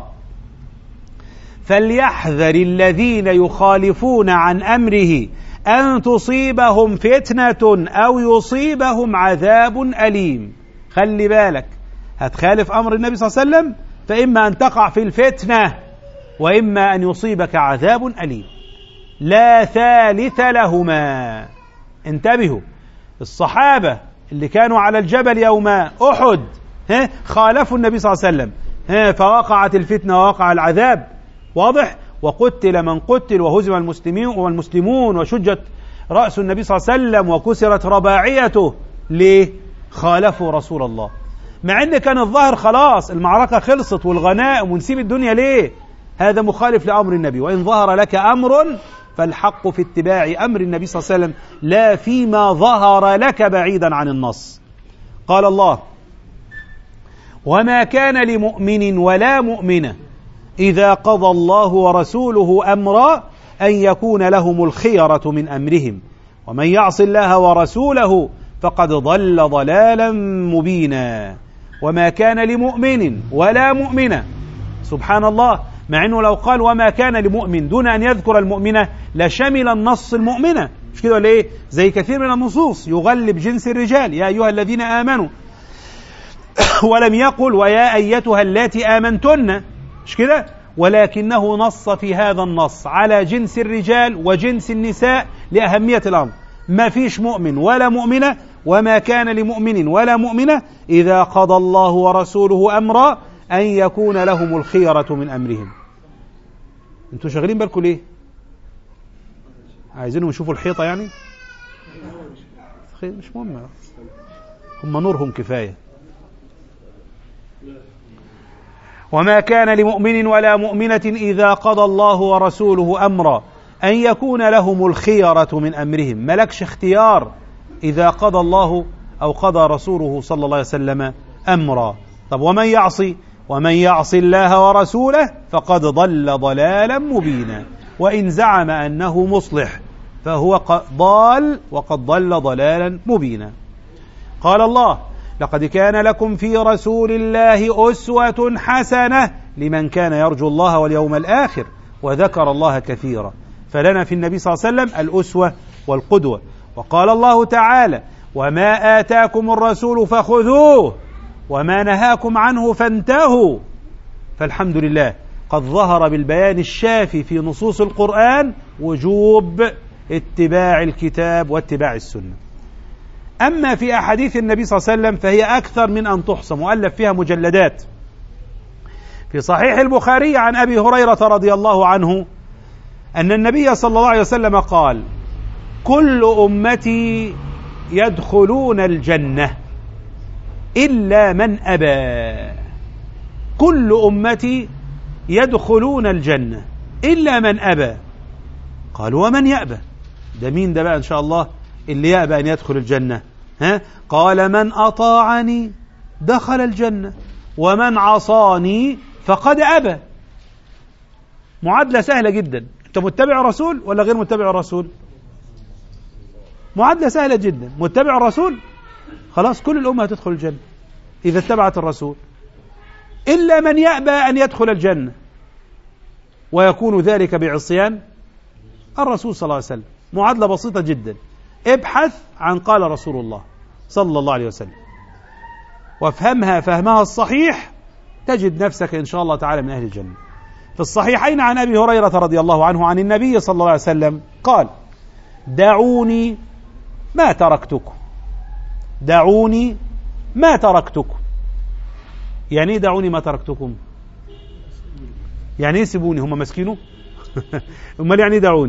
فليحذر الذين يخالفون عن أمره أن تصيبهم فتنة أو يصيبهم عذاب أليم. خلي بالك، هتخالف أمر النبي صلى الله عليه وسلم فإما أن تقع في الفتنة وإما أن يصيبك عذاب أليم، لا ثالث لهما. انتبهوا، الصحابة اللي كانوا على الجبل يوم أحد خالفوا النبي صلى الله عليه وسلم فوقعت الفتنة ووقع العذاب، واضح؟ وقتل من قتل وهزم المسلمون وشجت رأس النبي صلى الله عليه وسلم وكسرت رباعيته. ليه؟ خالفوا رسول الله، مع ان كان الظاهر خلاص المعركة خلصت والغنائم ونسيب الدنيا. ليه؟ هذا مخالف لأمر النبي. وإن ظهر لك أمر فالحق في اتباع أمر النبي صلى الله عليه وسلم لا فيما ظهر لك بعيدا عن النص. قال الله: وما كان لمؤمن ولا مؤمنة إذا قضى الله ورسوله أمرا أن يكون لهم الخيرة من أمرهم ومن يعص الله ورسوله فقد ضل ضلالا مبينا. وما كان لمؤمن ولا مؤمنة، سبحان الله، مع أنه لو قال وما كان لمؤمن دون أن يذكر المؤمنة لشمل النص المؤمنة، مش كده ولا إيه؟ زي كثير من النصوص يغلب جنس الرجال، يا أيها الذين آمنوا، ولم يقل ويا أيتها اللاتي آمنتن، مش كده؟ ولكنه نص في هذا النص على جنس الرجال وجنس النساء لأهمية الأمر. ما فيش مؤمن ولا مؤمنة، وما كان لمؤمن ولا مؤمنة إذا قضى الله ورسوله أمرا أن يكون لهم الخيرة من أمرهم. انتوا شغالين بالكم ليه؟ عايزينهم يشوفوا الحيطة يعني؟ مش مهم، هم نورهم كفاية. وما كان لمؤمن ولا مؤمنة إذا قضى الله ورسوله أمرا أن يكون لهم الخيرة من أمرهم. ملكش اختيار إذا قضى الله أو قضى رسوله صلى الله عليه وسلم أمرا. طب ومن يعص الله ورسوله فقد ضل ضلالا مبينا. وإن زعم أنه مصلح فهو ضال وقد ضل ضلالا مبينا. قال الله: لقد كان لكم في رسول الله أسوة حسنة لمن كان يرجو الله واليوم الآخر وذكر الله كثيرا. فلنا في النبي صلى الله عليه وسلم الأسوة والقدوة. وقال الله تعالى: وما آتاكم الرسول فخذوه وما نهاكم عنه فانتهوا. فالحمد لله قد ظهر بالبيان الشافي في نصوص القرآن وجوب اتباع الكتاب واتباع السنة. أما في أحاديث النبي صلى الله عليه وسلم فهي أكثر من أن تحصى، مؤلف فيها مجلدات. في صحيح البخاري عن أبي هريرة رضي الله عنه أن النبي صلى الله عليه وسلم قال: كل أمتي يدخلون الجنة إلا من أبى. كل أمتي يدخلون الجنة إلا من أبى. قالوا: ومن يأبى؟ ده مين ده بقى إن شاء الله اللي يأبى أن يدخل الجنة؟ قال: من أطاعني دخل الجنة ومن عصاني فقد أبى. معادلة سهلة جدا. أنت متبع الرسول ولا غير متبع الرسول؟ معادلة سهلة جدا. متبع الرسول خلاص كل الأمة هتدخل الجنة إذا اتبعت الرسول، إلا من يأبى أن يدخل الجنة ويكون ذلك بعصيان الرسول صلى الله عليه وسلم. معادلة بسيطة جدا. ابحث عن قال رسول الله صلى الله عليه وسلم وافهمها فهمها الصحيح، تجد نفسك إن شاء الله تعالى من أهل الجنة. في الصحيحين عن أبي هريرة رضي الله عنه عن النبي صلى الله عليه وسلم قال: دعوني ما تركتكم. دعوني ما تركتكم. يعني ايه دعوني ما تركتكم؟ يعني ايه سيبوني؟ هم مسكينه؟ امال يعني دعوني؟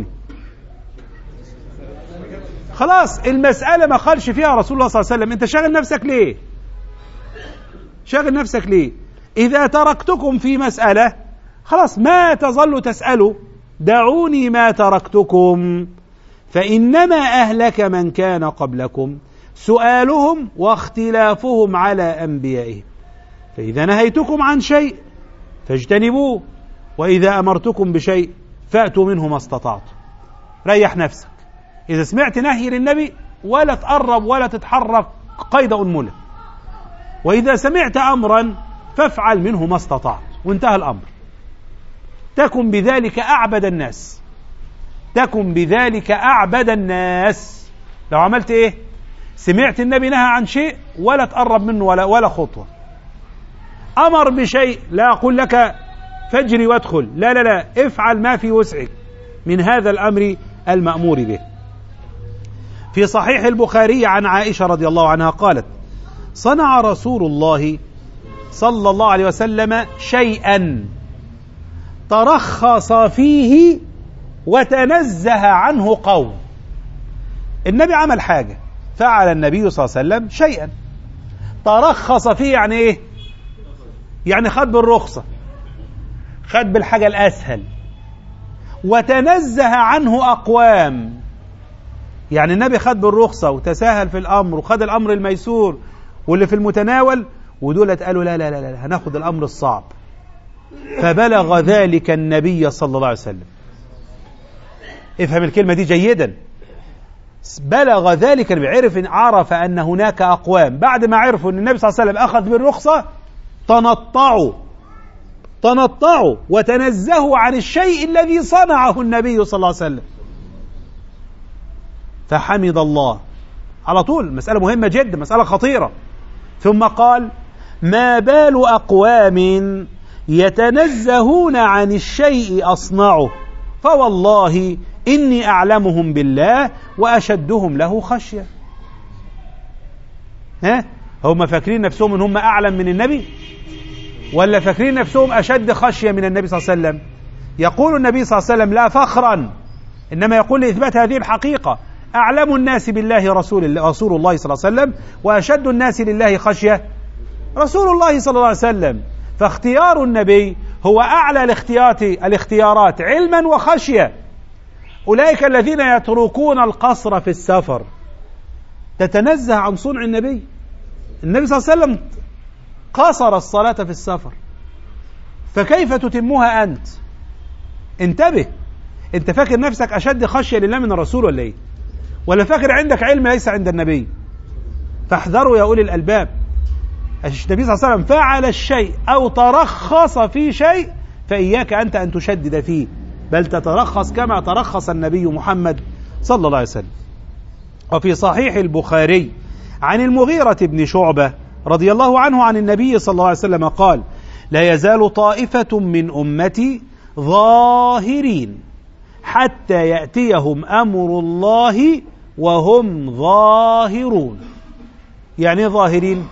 خلاص المسألة ما قالش فيها رسول الله صلى الله عليه وسلم. انت شاغل نفسك ليه؟ شاغل نفسك ليه؟ إذا تركتكم في مسألة خلاص ما تظل تسألوا دعوني ما تركتكم، فإنما أهلك من كان قبلكم سؤالهم واختلافهم على أنبيائهم، فإذا نهيتكم عن شيء فاجتنبوه وإذا أمرتكم بشيء فأتوا منه ما استطعتم. ريح نفسك. إذا سمعت نهي للنبي ولا تقرب ولا تتحرك قيد أنملة، وإذا سمعت أمرا فافعل منه ما استطعت، وانتهى الأمر. تكن بذلك أعبد الناس، تكن بذلك أعبد الناس. لو عملت إيه؟ سمعت النبي نهى عن شيء ولا تقرب منه ولا خطوة، أمر بشيء لا أقول لك فاجري وادخل، لا لا لا، افعل ما في وسعك من هذا الأمر المأمور به. في صحيح البخاري عن عائشة رضي الله عنها قالت: صنع رسول الله صلى الله عليه وسلم شيئا ترخص فيه وتنزه عنه قوم. النبي عمل حاجة، فعل النبي صلى الله عليه وسلم شيئا ترخص فيه، يعني ايه؟ يعني خد بالرخصة، خد بالحاجة الأسهل. وتنزه عنه أقوام، يعني النبي خد بالرخصة وتساهل في الأمر وخد الأمر الميسور واللي في المتناول، ودولة قالوا لا لا لا لا، هناخد الأمر الصعب. فبلغ ذلك النبي صلى الله عليه وسلم. افهم الكلمة دي جيدا. بلغ ذلك، عرف أن هناك أقوام بعد ما عرفوا أن النبي صلى الله عليه وسلم أخذ بالرخصة تنطعوا وتنزهوا عن الشيء الذي صنعه النبي صلى الله عليه وسلم. فحمد الله على طول. مسألة مهمة جدا، مسألة خطيرة. ثم قال: ما بال أقوام يتنزهون عن الشيء أصنعه، فوالله إني أعلمهم بالله وأشدهم له خشية. هم فاكرين نفسهم إن هم أعلم من النبي، ولا فاكرين نفسهم أشد خشية من النبي صلى الله عليه وسلم؟ يقول النبي صلى الله عليه وسلم لا فخرا، إنما يقول لإثبات هذه الحقيقة: أعلم الناس بالله رسول الله صلى الله عليه وسلم، وأشد الناس لله خشية رسول الله صلى الله عليه وسلم. فاختيار النبي هو أعلى الاختيارات علما وخشية. أولئك الذين يتركون القصر في السفر تتنزه عن صنع النبي. النبي صلى الله عليه وسلم قصر الصلاة في السفر، فكيف تتمها أنت؟ انتبه، انت فاكر نفسك أشد خشية لله من الرسول ولا ايه؟ ولا فاكر عندك علم ليس عند النبي؟ فاحذروا يا أولي الألباب. النبي صلى الله عليه وسلم فعل الشيء أو ترخص في شيء، فإياك أنت أن تشدد فيه، بل تترخص كما ترخص النبي محمد صلى الله عليه وسلم. وفي صحيح البخاري عن المغيرة بن شعبة رضي الله عنه عن النبي صلى الله عليه وسلم قال: لا يزال طائفة من أمتي ظاهرين حتى يأتيهم أمر الله وهم ظاهرون. يعني ظاهرين؟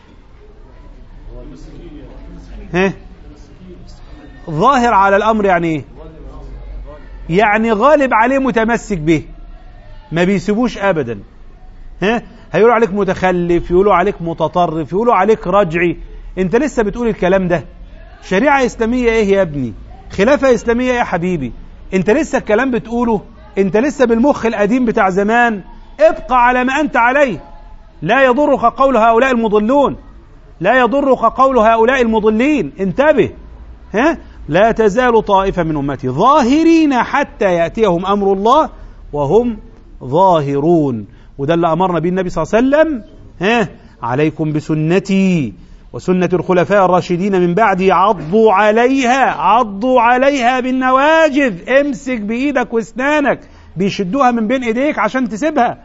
ظاهر على الأمر يعني ايه؟ يعني غالب عليه، متمسك به، ما بيسيبوش أبدا. هيقولوا عليك متخلف، يقولوا عليك متطرف، يقولوا عليك رجعي. انت لسه بتقول الكلام ده؟ شريعة إسلامية ايه يا ابني؟ خلافة إسلامية يا حبيبي؟ انت لسه الكلام بتقوله؟ انت لسه بالمخ القديم بتاع زمان. ابقى على ما أنت عليه، لا يضرك قول هؤلاء المضلون، لا يضرك قول هؤلاء المضلين. انتبه. لا تزال طائفة من أمتي ظاهرين حتى يأتيهم أمر الله وهم ظاهرون. وده اللي أمرنا به النبي صلى الله عليه وسلم: عليكم بسنتي وسنة الخلفاء الراشدين من بعدي، عضوا عليها بالنواجذ. امسك بإيدك واسنانك، بيشدوها من بين إيديك عشان تسيبها.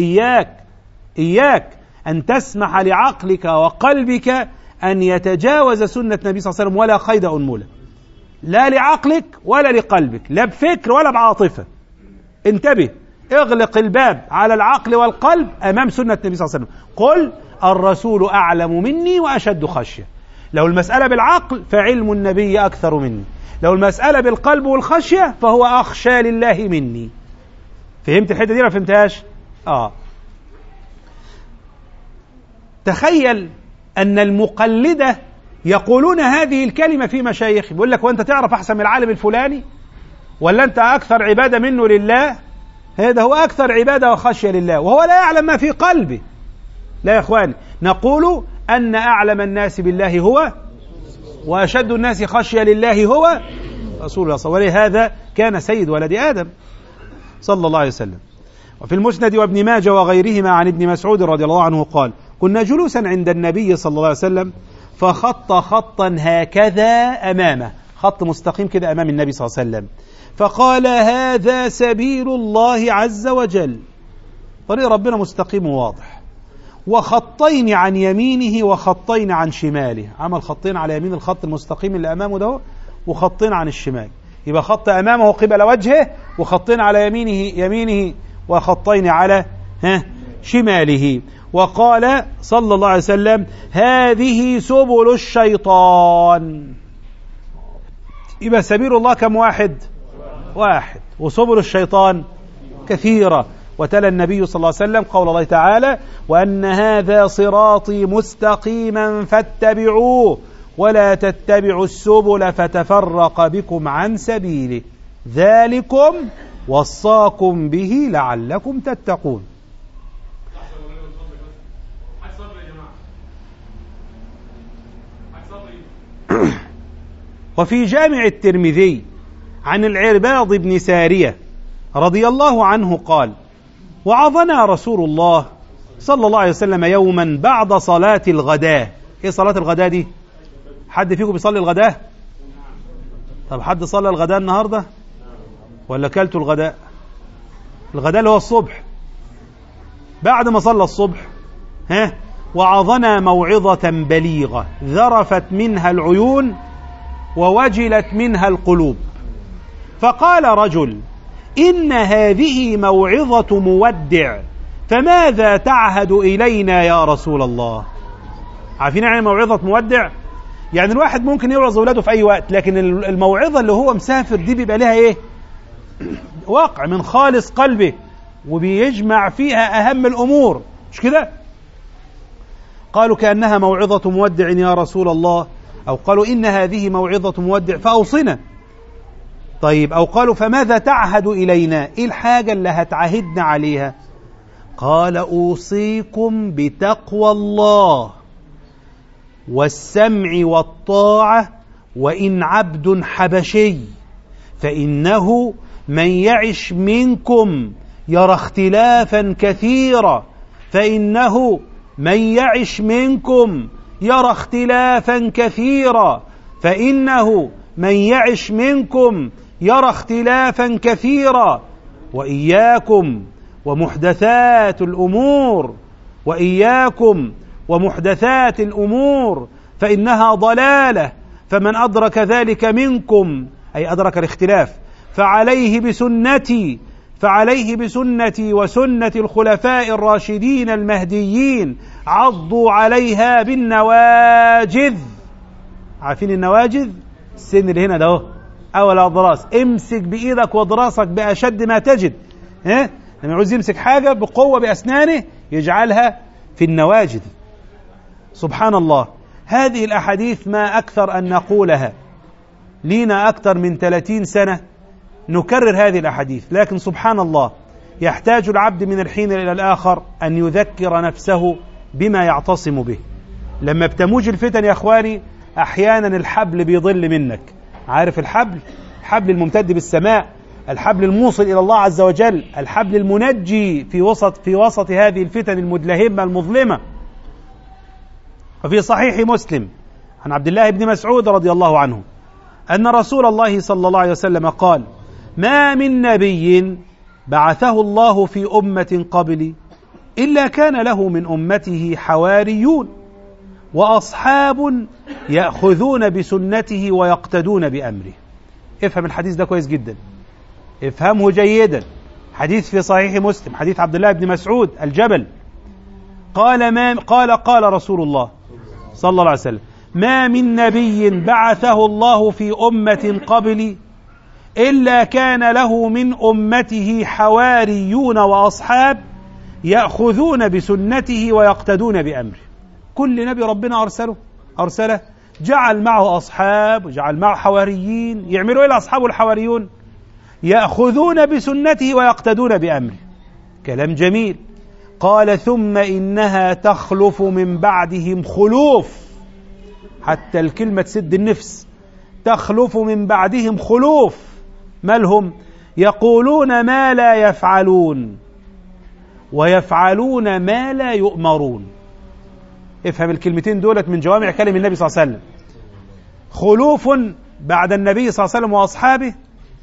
إياك أن تسمح لعقلك وقلبك أن يتجاوز سنة النبي صلى الله عليه وسلم ولا قيد أنملة، لا لعقلك ولا لقلبك، لا بفكر ولا بعاطفة. انتبه، اغلق الباب على العقل والقلب أمام سنة النبي صلى الله عليه وسلم. قل: الرسول أعلم مني وأشد خشية. لو المسألة بالعقل فعلم النبي أكثر مني، لو المسألة بالقلب والخشية فهو أخشى لله مني. فهمت الحتة دي ولا فهمتهاش؟ تخيل أن المقلدة يقولون هذه الكلمة في مشايخ، بيقول لك: وأنت تعرف أحسن من العالم الفلاني؟ ولا أنت أكثر عبادة منه لله؟ هذا هو أكثر عبادة وخشية لله، وهو لا يعلم ما في قلبه. لا يا إخواني، نقول أن أعلم الناس بالله هو، وأشد الناس خشية لله هو رسول الله صلى الله عليه وسلم. ولهذا كان سيد ولد آدم صلى الله عليه وسلم. وفي المسند وابن ماجه وغيرهما عن ابن مسعود رضي الله عنه قال: كنا جلوسا عند النبي صلى الله عليه وسلم فخط خطا هكذا أمامه، خط مستقيم كده أمام النبي صلى الله عليه وسلم، فقال هذا سبيل الله عز وجل، طريق ربنا مستقيم وواضح، وخطين عن يمينه وخطين عن شماله، عمل خطين على يمين الخط المستقيم اللي أمامه ده، وخطين عن الشمال، يبقى خط أمامه قبل وجهه، وخطين على يمينه وخطين على شماله. وقال صلى الله عليه وسلم هذه سبل الشيطان. يبقى سبيل الله كم واحد؟ واحد، وسبل الشيطان كثيرة. وتلا النبي صلى الله عليه وسلم قول الله تعالى وأن هذا صراطي مستقيما فاتبعوه ولا تتبعوا السبل فتفرق بكم عن سبيله ذلكم وصاكم به لعلكم تتقون. وفي جامع الترمذي عن العرباض بن سارية رضي الله عنه قال وعظنا رسول الله صلى الله عليه وسلم يوما بعد صلاة الغداء. ايه صلاة الغداء دي؟ حد فيكم بيصلي الغداء؟ طب حد صلى الغداء النهاردة ولا كلتوا الغداء؟ الغداء اللي هو الصبح. بعد ما صلى الصبح وعظنا موعظة بليغة ذرفت منها العيون ووجلت منها القلوب، فقال رجل إن هذه موعظة مودع فماذا تعهد إلينا يا رسول الله؟ عارفين يعني موعظة مودع؟ يعني الواحد ممكن يوعظ أولاده في أي وقت، لكن الموعظة اللي هو مسافر دي بيبقى لها إيه؟ واقع من خالص قلبه، وبيجمع فيها أهم الأمور، مش كده؟ قالوا كأنها موعظة مودع يا رسول الله، أو قالوا إن هذه موعظة مودع فأوصنا. طيب، أو قالوا فماذا تعهد إلينا؟ إيه الحاجة اللي هتعهدنا عليها؟ قال أوصيكم بتقوى الله والسمع والطاعة وإن عبد حبشي، فإنه من يعش منكم يرى اختلافا كثيرا، فإنه من يعش منكم يرى اختلافا كثيرا، فإنه من يعش منكم يرى اختلافا كثيرا، وإياكم ومحدثات الأمور، وإياكم ومحدثات الأمور فإنها ضلالة، فمن أدرك ذلك منكم أي أدرك الاختلاف فعليه بسنتي وسنة الخلفاء الراشدين المهديين عضوا عليها بالنواجذ. عارفين النواجذ؟ السن اللي هنا ده أو الأضراس، امسك بإيدك وضراسك بأشد ما تجد. لما يعوز يمسك حاجة بقوة بأسنانه يجعلها في النواجذ. سبحان الله، هذه الأحاديث ما أكثر أن نقولها، لينا أكثر من 30 سنة نكرر هذه الأحاديث، لكن سبحان الله يحتاج العبد من الحين إلى الآخر أن يذكر نفسه بما يعتصم به. لما بتموج الفتن يا أخواني أحيانا الحبل بيضل منك. عارف الحبل الممتد بالسماء، الحبل الموصل إلى الله عز وجل، الحبل المنجي في وسط هذه الفتن المدلهمة المظلمة. وفي صحيح مسلم عن عبد الله بن مسعود رضي الله عنه أن رسول الله صلى الله عليه وسلم قال ما من نبي بعثه الله في أمة قبلي إلا كان له من أمته حواريون وأصحاب يأخذون بسنته ويقتدون بأمره. افهم الحديث ده كويس جدا، افهمه جيدا. حديث في صحيح مسلم، حديث عبد الله بن مسعود الجبل قال رسول الله صلى الله عليه وسلم ما من نبي بعثه الله في أمة قبلي إلا كان له من أمته حواريون وأصحاب يأخذون بسنته ويقتدون بأمره. كل نبي ربنا أرسله جعل معه أصحاب وجعل معه حواريين. يعملوا إيه الأصحاب والحواريون؟ يأخذون بسنته ويقتدون بأمره. كلام جميل. قال ثم إنها تخلف من بعدهم خلوف، حتى الكلمة تسد النفس، تخلف من بعدهم خلوف. ما لهم؟ يقولون ما لا يفعلون ويفعلون ما لا يؤمرون. افهم الكلمتين دولت من جوامع كلم النبي صلى الله عليه وسلم. خلوف بعد النبي صلى الله عليه وسلم وأصحابه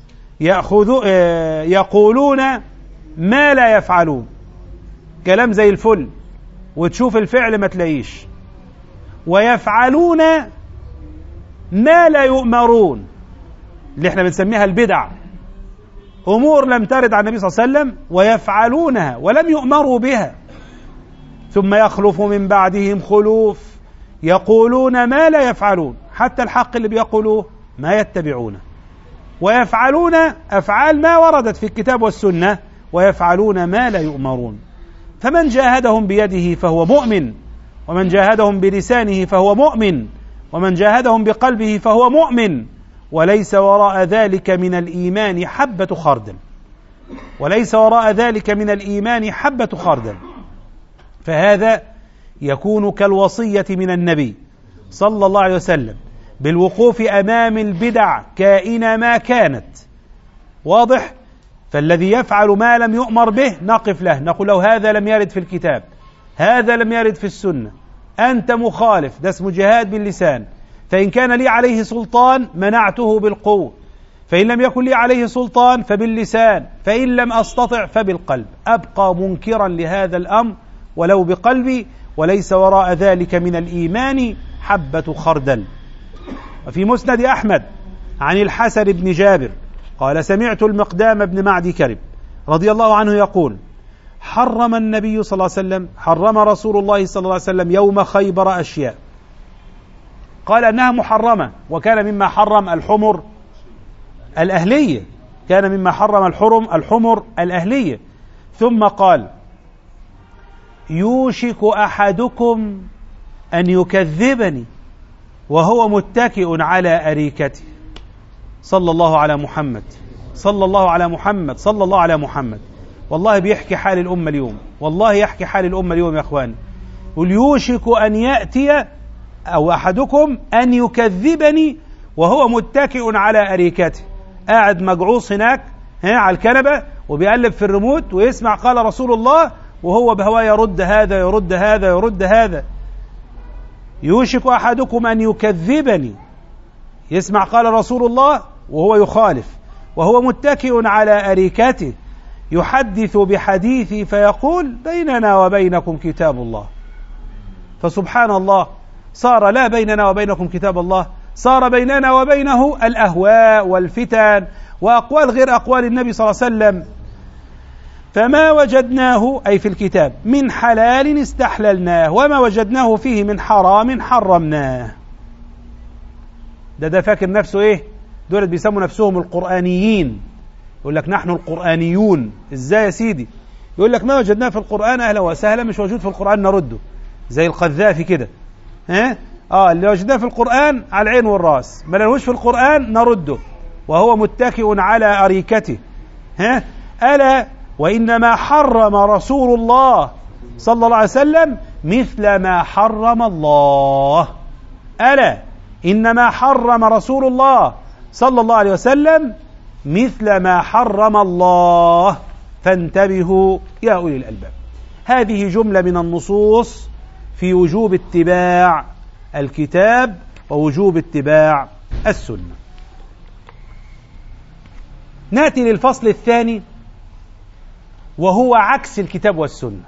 يقولون ما لا يفعلون، كلام زي الفل وتشوف الفعل ما تلاقيش، ويفعلون ما لا يؤمرون، اللي احنا بنسميها البدع، أمور لم ترد عن النبي صلى الله عليه وسلم ويفعلونها ولم يؤمروا بها. ثم يخلف من بعدهم خلوف يقولون ما لا يفعلون، حتى الحق اللي بيقولوه ما يتبعونه، ويفعلون أفعال ما وردت في الكتاب والسنة، ويفعلون ما لا يؤمرون. فمن جاهدهم بيده فهو مؤمن، ومن جاهدهم بلسانه فهو مؤمن، ومن جاهدهم بقلبه فهو مؤمن، وليس وراء ذلك من الإيمان حبة خردل، وليس وراء ذلك من الإيمان حبة خردل. فهذا يكون كالوصية من النبي صلى الله عليه وسلم بالوقوف أمام البدع كائن ما كانت. واضح؟ فالذي يفعل ما لم يؤمر به نقف له، نقول له هذا لم يرد في الكتاب، هذا لم يرد في السنة، أنت مخالف، ده اسمه جهاد باللسان. فإن كان لي عليه سلطان منعته بالقوة، فإن لم يكن لي عليه سلطان فباللسان، فإن لم أستطع فبالقلب، أبقى منكرا لهذا الأمر ولو بقلبي، وليس وراء ذلك من الإيمان حبة خردل. وفي مسند أحمد عن الحسن بن جابر قال سمعت المقدام بن معدي كرب رضي الله عنه يقول حرم النبي صلى الله عليه وسلم، حرم رسول الله صلى الله عليه وسلم يوم خيبر أشياء، قال أنها محرمة، وكان مما حرم الحمر الأهلية، كان مما حرم الحمر الأهلية. ثم قال يوشك أحدكم أن يكذبني وهو متكئ على أريكته. صلى الله على محمد، صلى الله على محمد، صلى الله على محمد. والله بيحكي حال الأمة اليوم، والله يحكي حال الأمة اليوم يا أخوان. يوشك أن يأتي أو أحدكم أن يكذبني وهو متكئ على أريكته، قاعد مجعوص هناك على الكنبة وبيقلب في الريموت ويسمع قال رسول الله، وهو بهواه يرد هذا يرد هذا يرد هذا. يوشك أحدكم أن يكذبني، يسمع قال رسول الله وهو يخالف، وهو متكئ على أريكته يحدث بحديثي فيقول بيننا وبينكم كتاب الله. فسبحان الله، صار لا بيننا وبينكم كتاب الله، صار بيننا وبينه الأهواء والفتن وأقوال غير أقوال النبي صلى الله عليه وسلم. فما وجدناه أي في الكتاب من حلال استحللناه، وما وجدناه فيه من حرام حرمناه. ده فاكر نفسه إيه؟ دول بيسموا نفسهم القرآنيين، يقول لك نحن القرآنيون. إزاي يا سيدي؟ يقول لك ما وجدناه في القرآن أهلا وسهلا، مش موجود في القرآن نرده، زي القذافي كده. اللي وجدناه في القرآن على العين والراس، ما لنهوش في القرآن نرده، وهو متكئ على أريكته. ألا وإنما حرم رسول الله صلى الله عليه وسلم مثل ما حرم الله. ألا إنما حرم رسول الله صلى الله عليه وسلم مثل ما حرم الله، فانتبهوا يا أولي الألباب. هذه جملة من النصوص في وجوب اتباع الكتاب ووجوب اتباع السنة. نأتي للفصل الثاني وهو عكس الكتاب والسنة،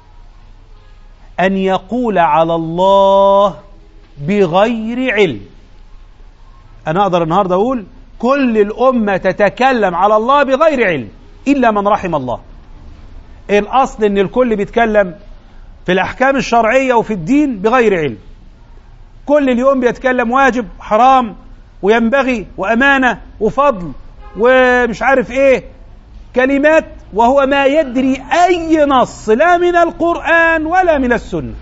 أن يقول على الله بغير علم. أنا أقدر النهاردة أقول كل الأمة تتكلم على الله بغير علم إلا من رحم الله. الأصل أن الكل بيتكلم في الأحكام الشرعية وفي الدين بغير علم، كل اليوم بيتكلم واجب حرام وينبغي وأمانة وفضل ومش عارف إيه كلمات، وهو ما يدري أي نص لا من القرآن ولا من السنة.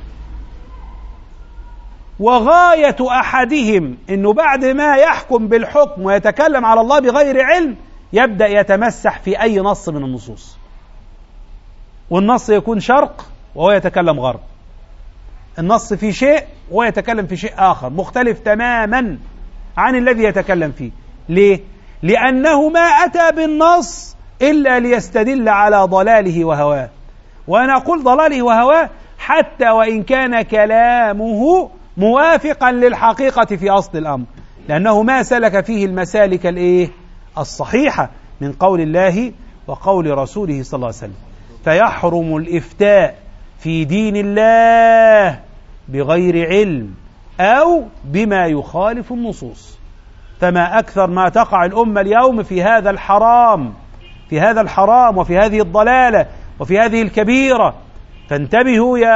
وغاية أحدهم أنه بعد ما يحكم بالحكم ويتكلم على الله بغير علم يبدأ يتمسح في أي نص من النصوص، والنص يكون شرق وهو يتكلم غرب، النص في شيء وهو يتكلم في شيء آخر مختلف تماما عن الذي يتكلم فيه. ليه؟ لأنه ما أتى بالنص إلا ليستدل على ضلاله وهواه. وأنا أقول ضلاله وهواه حتى وإن كان كلامه موافقا للحقيقة في أصل الأمر، لأنه ما سلك فيه المسالك الصحيحة من قول الله وقول رسوله صلى الله عليه وسلم. فيحرم الإفتاء في دين الله بغير علم أو بما يخالف النصوص. فما أكثر ما تقع الأمة اليوم في هذا الحرام وفي هذه الضلالة وفي هذه الكبيرة. فانتبهوا يا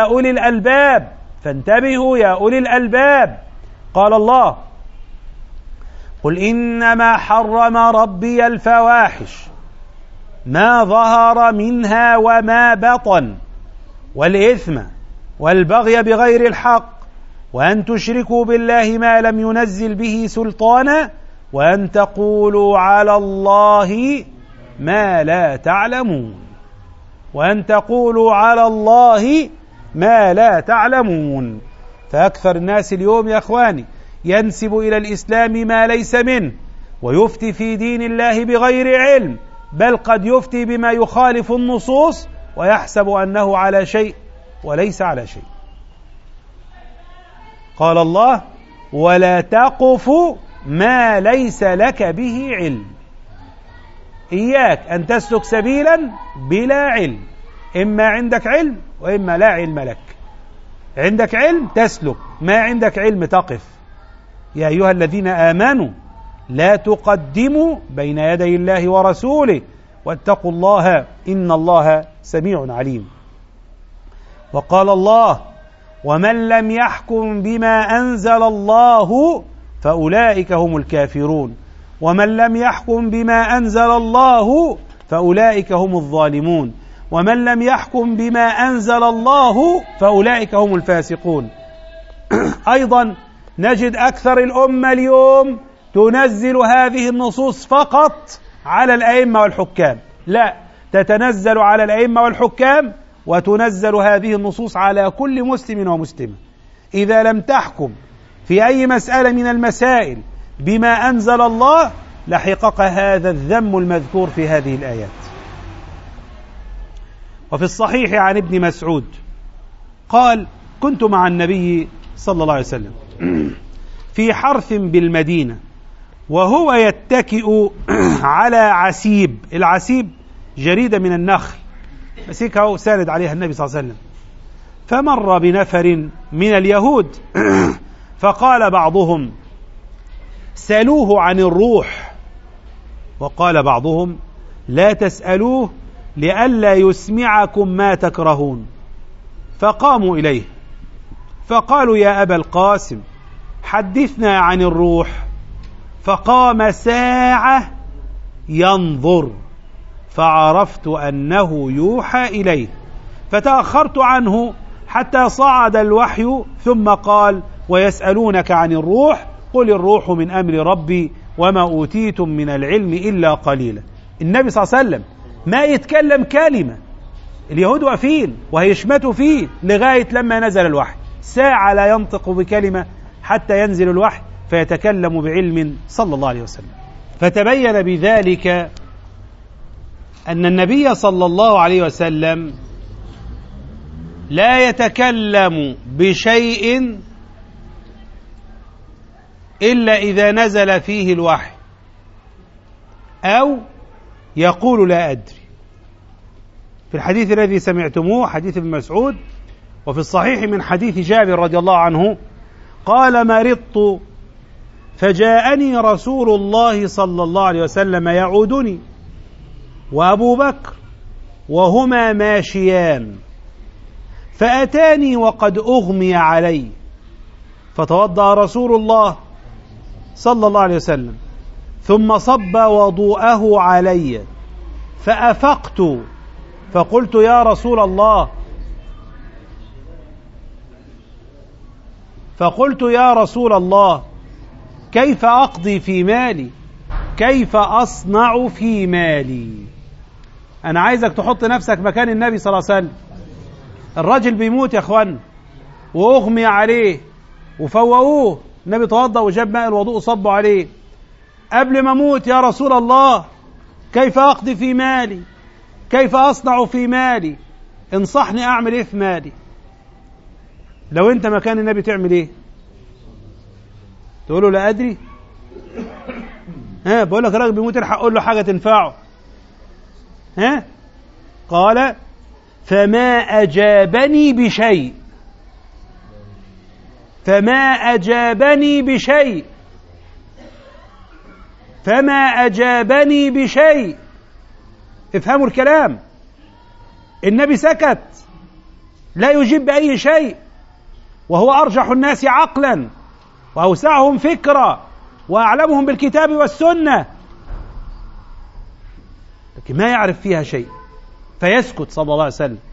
أولي الألباب. قال الله: قل إنما حرم ربي الفواحش ما ظهر منها وما بطن والإثم والبغي بغير الحق وأن تشركوا بالله ما لم ينزل به سلطانا وأن تقولوا على الله ما لا تعلمون. فأكثر الناس اليوم يا أخواني ينسب إلى الإسلام ما ليس منه، ويفتي في دين الله بغير علم، بل قد يفتي بما يخالف النصوص ويحسب أنه على شيء وليس على شيء. قال الله: ولا تقف ما ليس لك به علم. إياك أن تسلك سبيلا بلا علم، إما عندك علم وإما لا علم لك. عندك علم تسلك، ما عندك علم تقف. يا أيها الذين آمنوا لا تقدموا بين يدي الله ورسوله واتقوا الله إن الله سميع عليم. وقال الله: ومن لم يحكم بما أنزل الله فأولئك هم الكافرون ومن لم يحكم بما أنزل الله فأولئك هم الظالمون ومن لم يحكم بما أنزل الله فأولئك هم الفاسقون. أيضا نجد أكثر الأمة اليوم تنزل هذه النصوص فقط على الأئمة والحكام، لا، تتنزل على الأئمة والحكام وتنزل هذه النصوص على كل مسلم ومسلمة. إذا لم تحكم في أي مسألة من المسائل بما أنزل الله لحقق هذا الذم المذكور في هذه الآيات. وفي الصحيح عن ابن مسعود قال: كنت مع النبي صلى الله عليه وسلم في حرث بالمدينة وهو يتكئ على عسيب. العسيب جريدة من النخل مسكها وساند عليها النبي صلى الله عليه وسلم. فمر بنفر من اليهود فقال بعضهم: سألوه عن الروح، وقال بعضهم: لا تسألوه لئلا يسمعكم ما تكرهون. فقاموا إليه فقالوا: يا أبا القاسم حدثنا عن الروح. فقام ساعة ينظر فعرفت أنه يوحى إليه، فتأخرت عنه حتى صعد الوحي ثم قال: ويسألونك عن الروح قل الروح من أمر ربي وما أوتيتم من العلم إلا قليلا. النبي صلى الله عليه وسلم ما يتكلم كلمة، اليهود واقفين وهيشمتوا فيه لغاية لما نزل الوحي. ساعة لا ينطق بكلمة حتى ينزل الوحي فيتكلم بعلم صلى الله عليه وسلم. فتبين بذلك أن النبي صلى الله عليه وسلم لا يتكلم بشيء إلا إذا نزل فيه الوحي، أو يقول لا أدري. في الحديث الذي سمعتموه حديث ابن مسعود، وفي الصحيح من حديث جابر رضي الله عنه قال: مرضت فجاءني رسول الله صلى الله عليه وسلم يعودني وأبو بكر وهما ماشيان، فأتاني وقد أغمي علي، فتوضأ رسول الله صلى الله عليه وسلم ثم صب وضوءه علي، فأفقت فقلت: يا رسول الله كيف أقضي في مالي؟ كيف أصنع في مالي؟ أنا عايزك تحط نفسك مكان النبي صلى الله عليه وسلم. الرجل بيموت يا أخوان وأغمي عليه وفوقوه، النبي توضأ وجاب ماء الوضوء صبوا عليه. قبل ما أموت يا رسول الله كيف أقضي في مالي؟ كيف أصنع في مالي؟ انصحني أعمل إيه في مالي؟ لو أنت مكان النبي تعمل إيه؟ تقول له لا أدري؟ بقول لك راجل بيموت الحق قول له حاجة تنفعه. قال فما أجابني بشيء، فما أجابني بشيء، فما أجابني بشيء. افهموا الكلام. النبي سكت لا يجيب بأي شيء، وهو أرجح الناس عقلا وأوسعهم فكرة وأعلمهم بالكتاب والسنة، لكن ما يعرف فيها شيء فيسكت صلى الله عليه وسلم.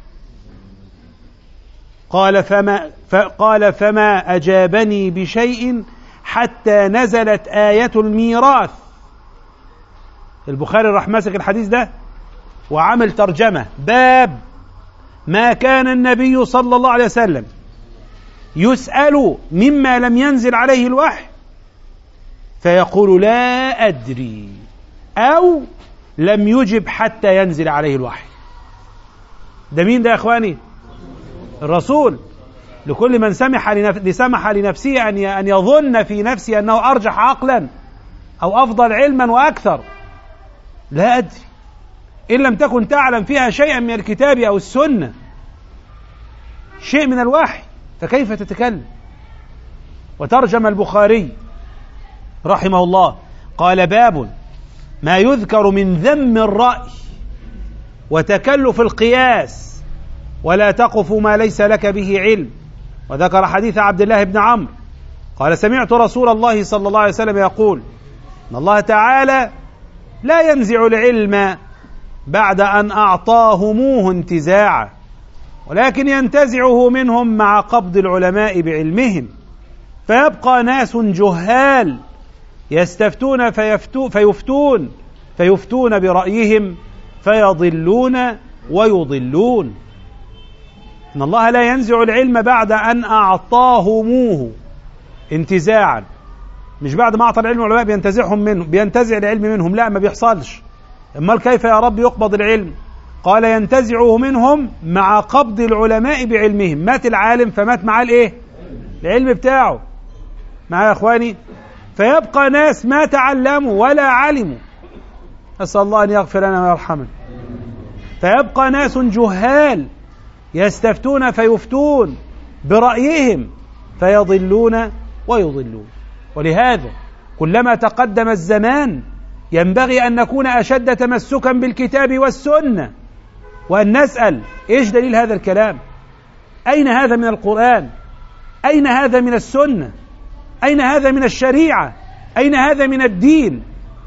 قال فما أجابني بشيء حتى نزلت آية الميراث. البخاري راح ماسك الحديث ده وعمل ترجمة باب ما كان النبي صلى الله عليه وسلم يسأل مما لم ينزل عليه الوحي فيقول لا أدري، أو لم يجب حتى ينزل عليه الوحي. ده مين ده يا إخواني؟ الرسول. لكل من سمح لنفسه أن يظن في نفسه أنه أرجح عقلا أو أفضل علما وأكثر. لا أدري إن لم تكن تعلم فيها شيئا من الكتاب أو السنة، شيء من الوحي، فكيف تتكلم؟ وترجم البخاري رحمه الله قال باب ما يذكر من ذم الرأي وتكلف القياس ولا تقف ما ليس لك به علم. وذكر حديث عبد الله بن عمرو قال سمعت رسول الله صلى الله عليه وسلم يقول إن الله تعالى لا ينزع العلم بعد أن أعطاهموه انتزاعا، ولكن ينتزعه منهم مع قبض العلماء بعلمهم، فيبقى ناس جهال يستفتون فيفتون برأيهم فيضلون ويضلون. إن الله لا ينزع العلم بعد أن أعطاهموه انتزاعا، مش بعد ما أعطى العلم العلماء بينتزع العلم منهم، لا، ما بيحصلش. أمال كيف يا رب يقبض العلم؟ قال ينتزعه منهم مع قبض العلماء بعلمهم. مات العالم فمات معاه الايه؟ العلم بتاعه. معايا يا اخواني؟ فيبقى ناس ما تعلموا ولا علموا، أسأل الله أن يغفر لنا ويرحمنا. فيبقى ناس جهال يستفتون فيفتون برأيهم فيضلون ويضلون. ولهذا كلما تقدم الزمان ينبغي أن نكون أشد تمسكا بالكتاب والسنة، وأن نسأل إيش دليل هذا الكلام؟ أين هذا من القرآن؟ أين هذا من السنة؟ أين هذا من الشريعة؟ أين هذا من الدين؟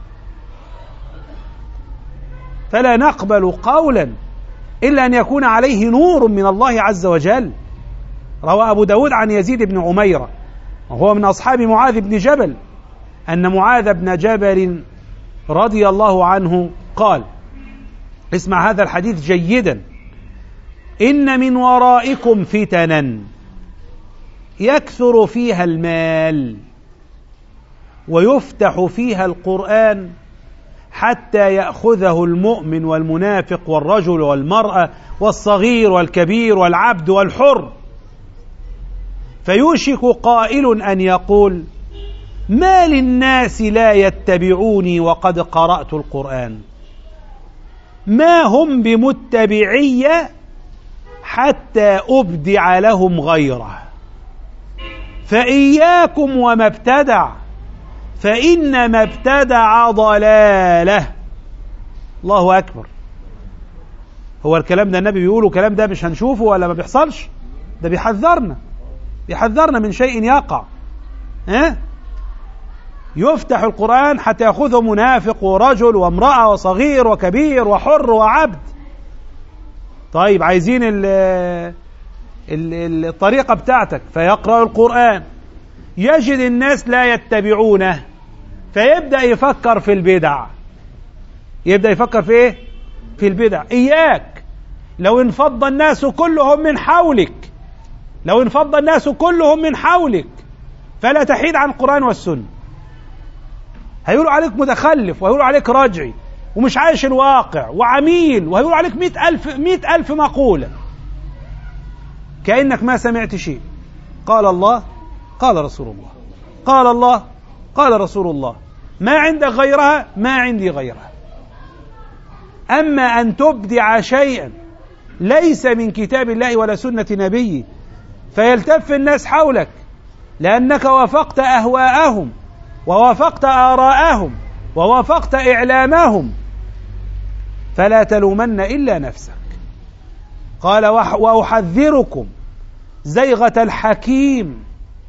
فلا نقبل قولا إلا أن يكون عليه نور من الله عز وجل. روى أبو داود عن يزيد بن عميرة وهو من أصحاب معاذ بن جبل أن معاذ بن جبل رضي الله عنه قال، اسمع هذا الحديث جيدا: إن من ورائكم فتنا يكثر فيها المال ويفتح فيها القرآن حتى يأخذه المؤمن والمنافق والرجل والمرأة والصغير والكبير والعبد والحر، فيوشك قائل أن يقول: ما للناس لا يتبعوني وقد قرأت القرآن؟ ما هم بمتبعي حتى أبدع لهم غيره، فإياكم وما ابتدع، فإنما ابتدع ضلاله. الله أكبر. هو الكلام ده النبي بيقوله، الكلام ده مش هنشوفه ولا ما بيحصلش؟ ده بيحذرنا من شيء يقع. يفتح القرآن حتى يأخذه منافق ورجل وامرأة وصغير وكبير وحر وعبد. طيب عايزين الطريقة بتاعتك، فيقرأ القرآن يجد الناس لا يتبعونه فيبدأ يفكر في البدع. يبدأ يفكر في ايه؟ في البدع. إياك لو انفض الناس كلهم من حولك، لو انفض الناس كلهم من حولك فلا تحيد عن القرآن والسنة. هيقولوا عليك متخلف، وهيقولوا عليك رجعي ومش عايش الواقع وعميل، وهيقولوا عليك 100,000 مقولة كأنك ما سمعت شيء. قال الله قال رسول الله، قال الله قال رسول الله، ما عندك غيرها ما عندي غيرها. أما أن تبدع شيئا ليس من كتاب الله ولا سنة نبيه فيلتف الناس حولك لأنك وافقت أهواءهم ووافقت آراءهم ووافقت إعلامهم، فلا تلومن إلا نفسك. قال وأحذركم زيغة الحكيم،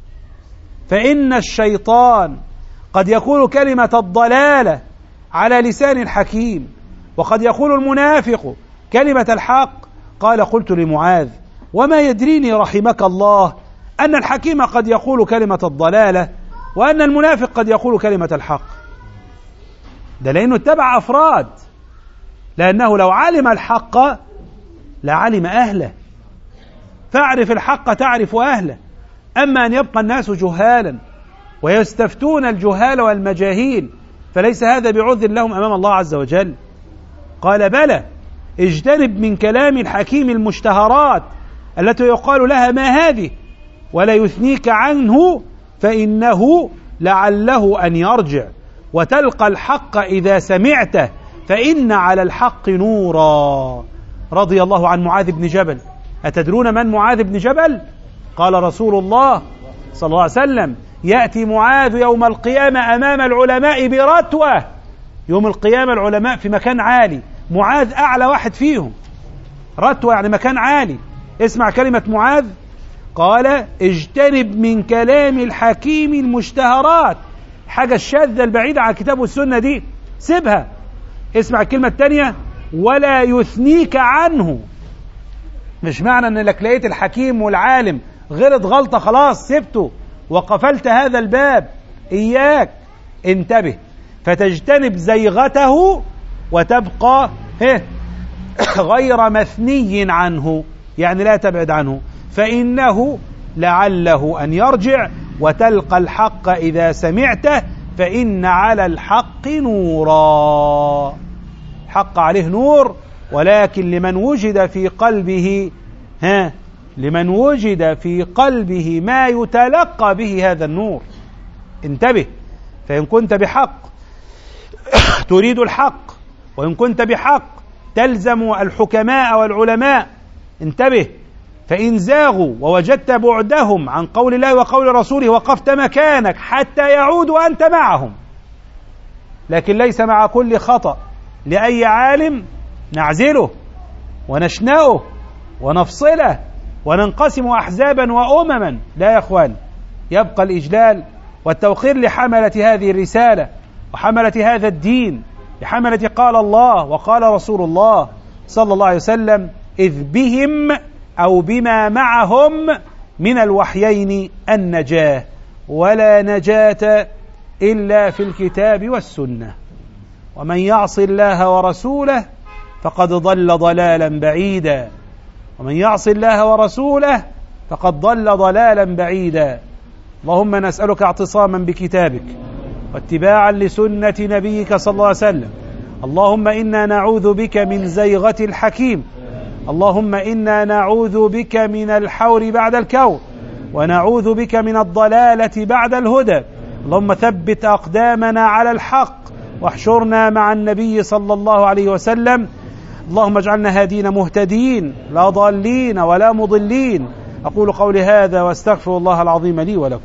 فإن الشيطان قد يقول كلمة الضلالة على لسان الحكيم، وقد يقول المنافق كلمة الحق. قال قلت لمعاذ وما يدريني رحمك الله أن الحكيم قد يقول كلمة الضلالة وأن المنافق قد يقول كلمة الحق. ده لأنه اتبع أفراد، لأنه لو علم الحق لعلم أهله، فاعرف الحق تعرف أهله. أما أن يبقى الناس جهالا ويستفتون الجهال والمجاهيل فليس هذا بعذر لهم أمام الله عز وجل. قال بلى اجتنب من كلام الحكيم المشتهرات التي يقال لها ما هذه ولا يثنيك عنه فإنه لعله أن يرجع، وتلقى الحق إذا سمعته فإن على الحق نورا. رضي الله عن معاذ بن جبل. أتدرون من معاذ بن جبل؟ قال رسول الله صلى الله عليه وسلم يأتي معاذ يوم القيامة أمام العلماء برتوة. يوم القيامة العلماء في مكان عالي، معاذ أعلى واحد فيهم. رتوة يعني مكان عالي. اسمع كلمة معاذ، قال اجتنب من كلام الحكيم المشتهرات، حاجة الشاذة البعيدة عن الكتاب والسنة دي سيبها. اسمع الكلمة الثانية ولا يثنيك عنه. مش معنى ان لك لقيت الحكيم والعالم غلط غلطة خلاص سبته وقفلت هذا الباب. إياك انتبه فتجتنب زيغته وتبقى غير مثني عنه، يعني لا تبعد عنه، فإنه لعله أن يرجع، وتلقى الحق إذا سمعته فإن على الحق نورا. الحق عليه نور، ولكن لمن وجد في قلبه لمن وجد في قلبه ما يتلقى به هذا النور. انتبه، فإن كنت بحق تريد الحق، وإن كنت بحق تلزم الحكماء والعلماء، انتبه، فإن زاغوا ووجدت بعدهم عن قول الله وقول رسوله وقفت مكانك حتى يعودوا أنت معهم. لكن ليس مع كل خطأ لأي عالم نعزله ونشنأه ونفصله وننقسم أحزابا وأمما. لا يا أخوان، يبقى الإجلال والتوقير لحملة هذه الرسالة وحملة هذا الدين، لحملة قال الله وقال رسول الله صلى الله عليه وسلم، إذ بهم أو بما معهم من الوحيين النجاة، ولا نجاة إلا في الكتاب والسنة. ومن يعص الله ورسوله فقد ضل ضلالا بعيدا، ومن يعص الله ورسوله فقد ضل ضلالا بعيدا. اللهم نسألك اعتصاما بكتابك واتباعا لسنة نبيك صلى الله عليه وسلم. اللهم إنا نعوذ بك من زيغة الحكيم، اللهم إنا نعوذ بك من الحور بعد الكور، ونعوذ بك من الضلالة بعد الهدى. اللهم ثبت أقدامنا على الحق واحشرنا مع النبي صلى الله عليه وسلم. اللهم اجعلنا هادين مهتدين لا ضالين ولا مضلين. أقول قولي هذا واستغفر الله العظيم لي ولكم.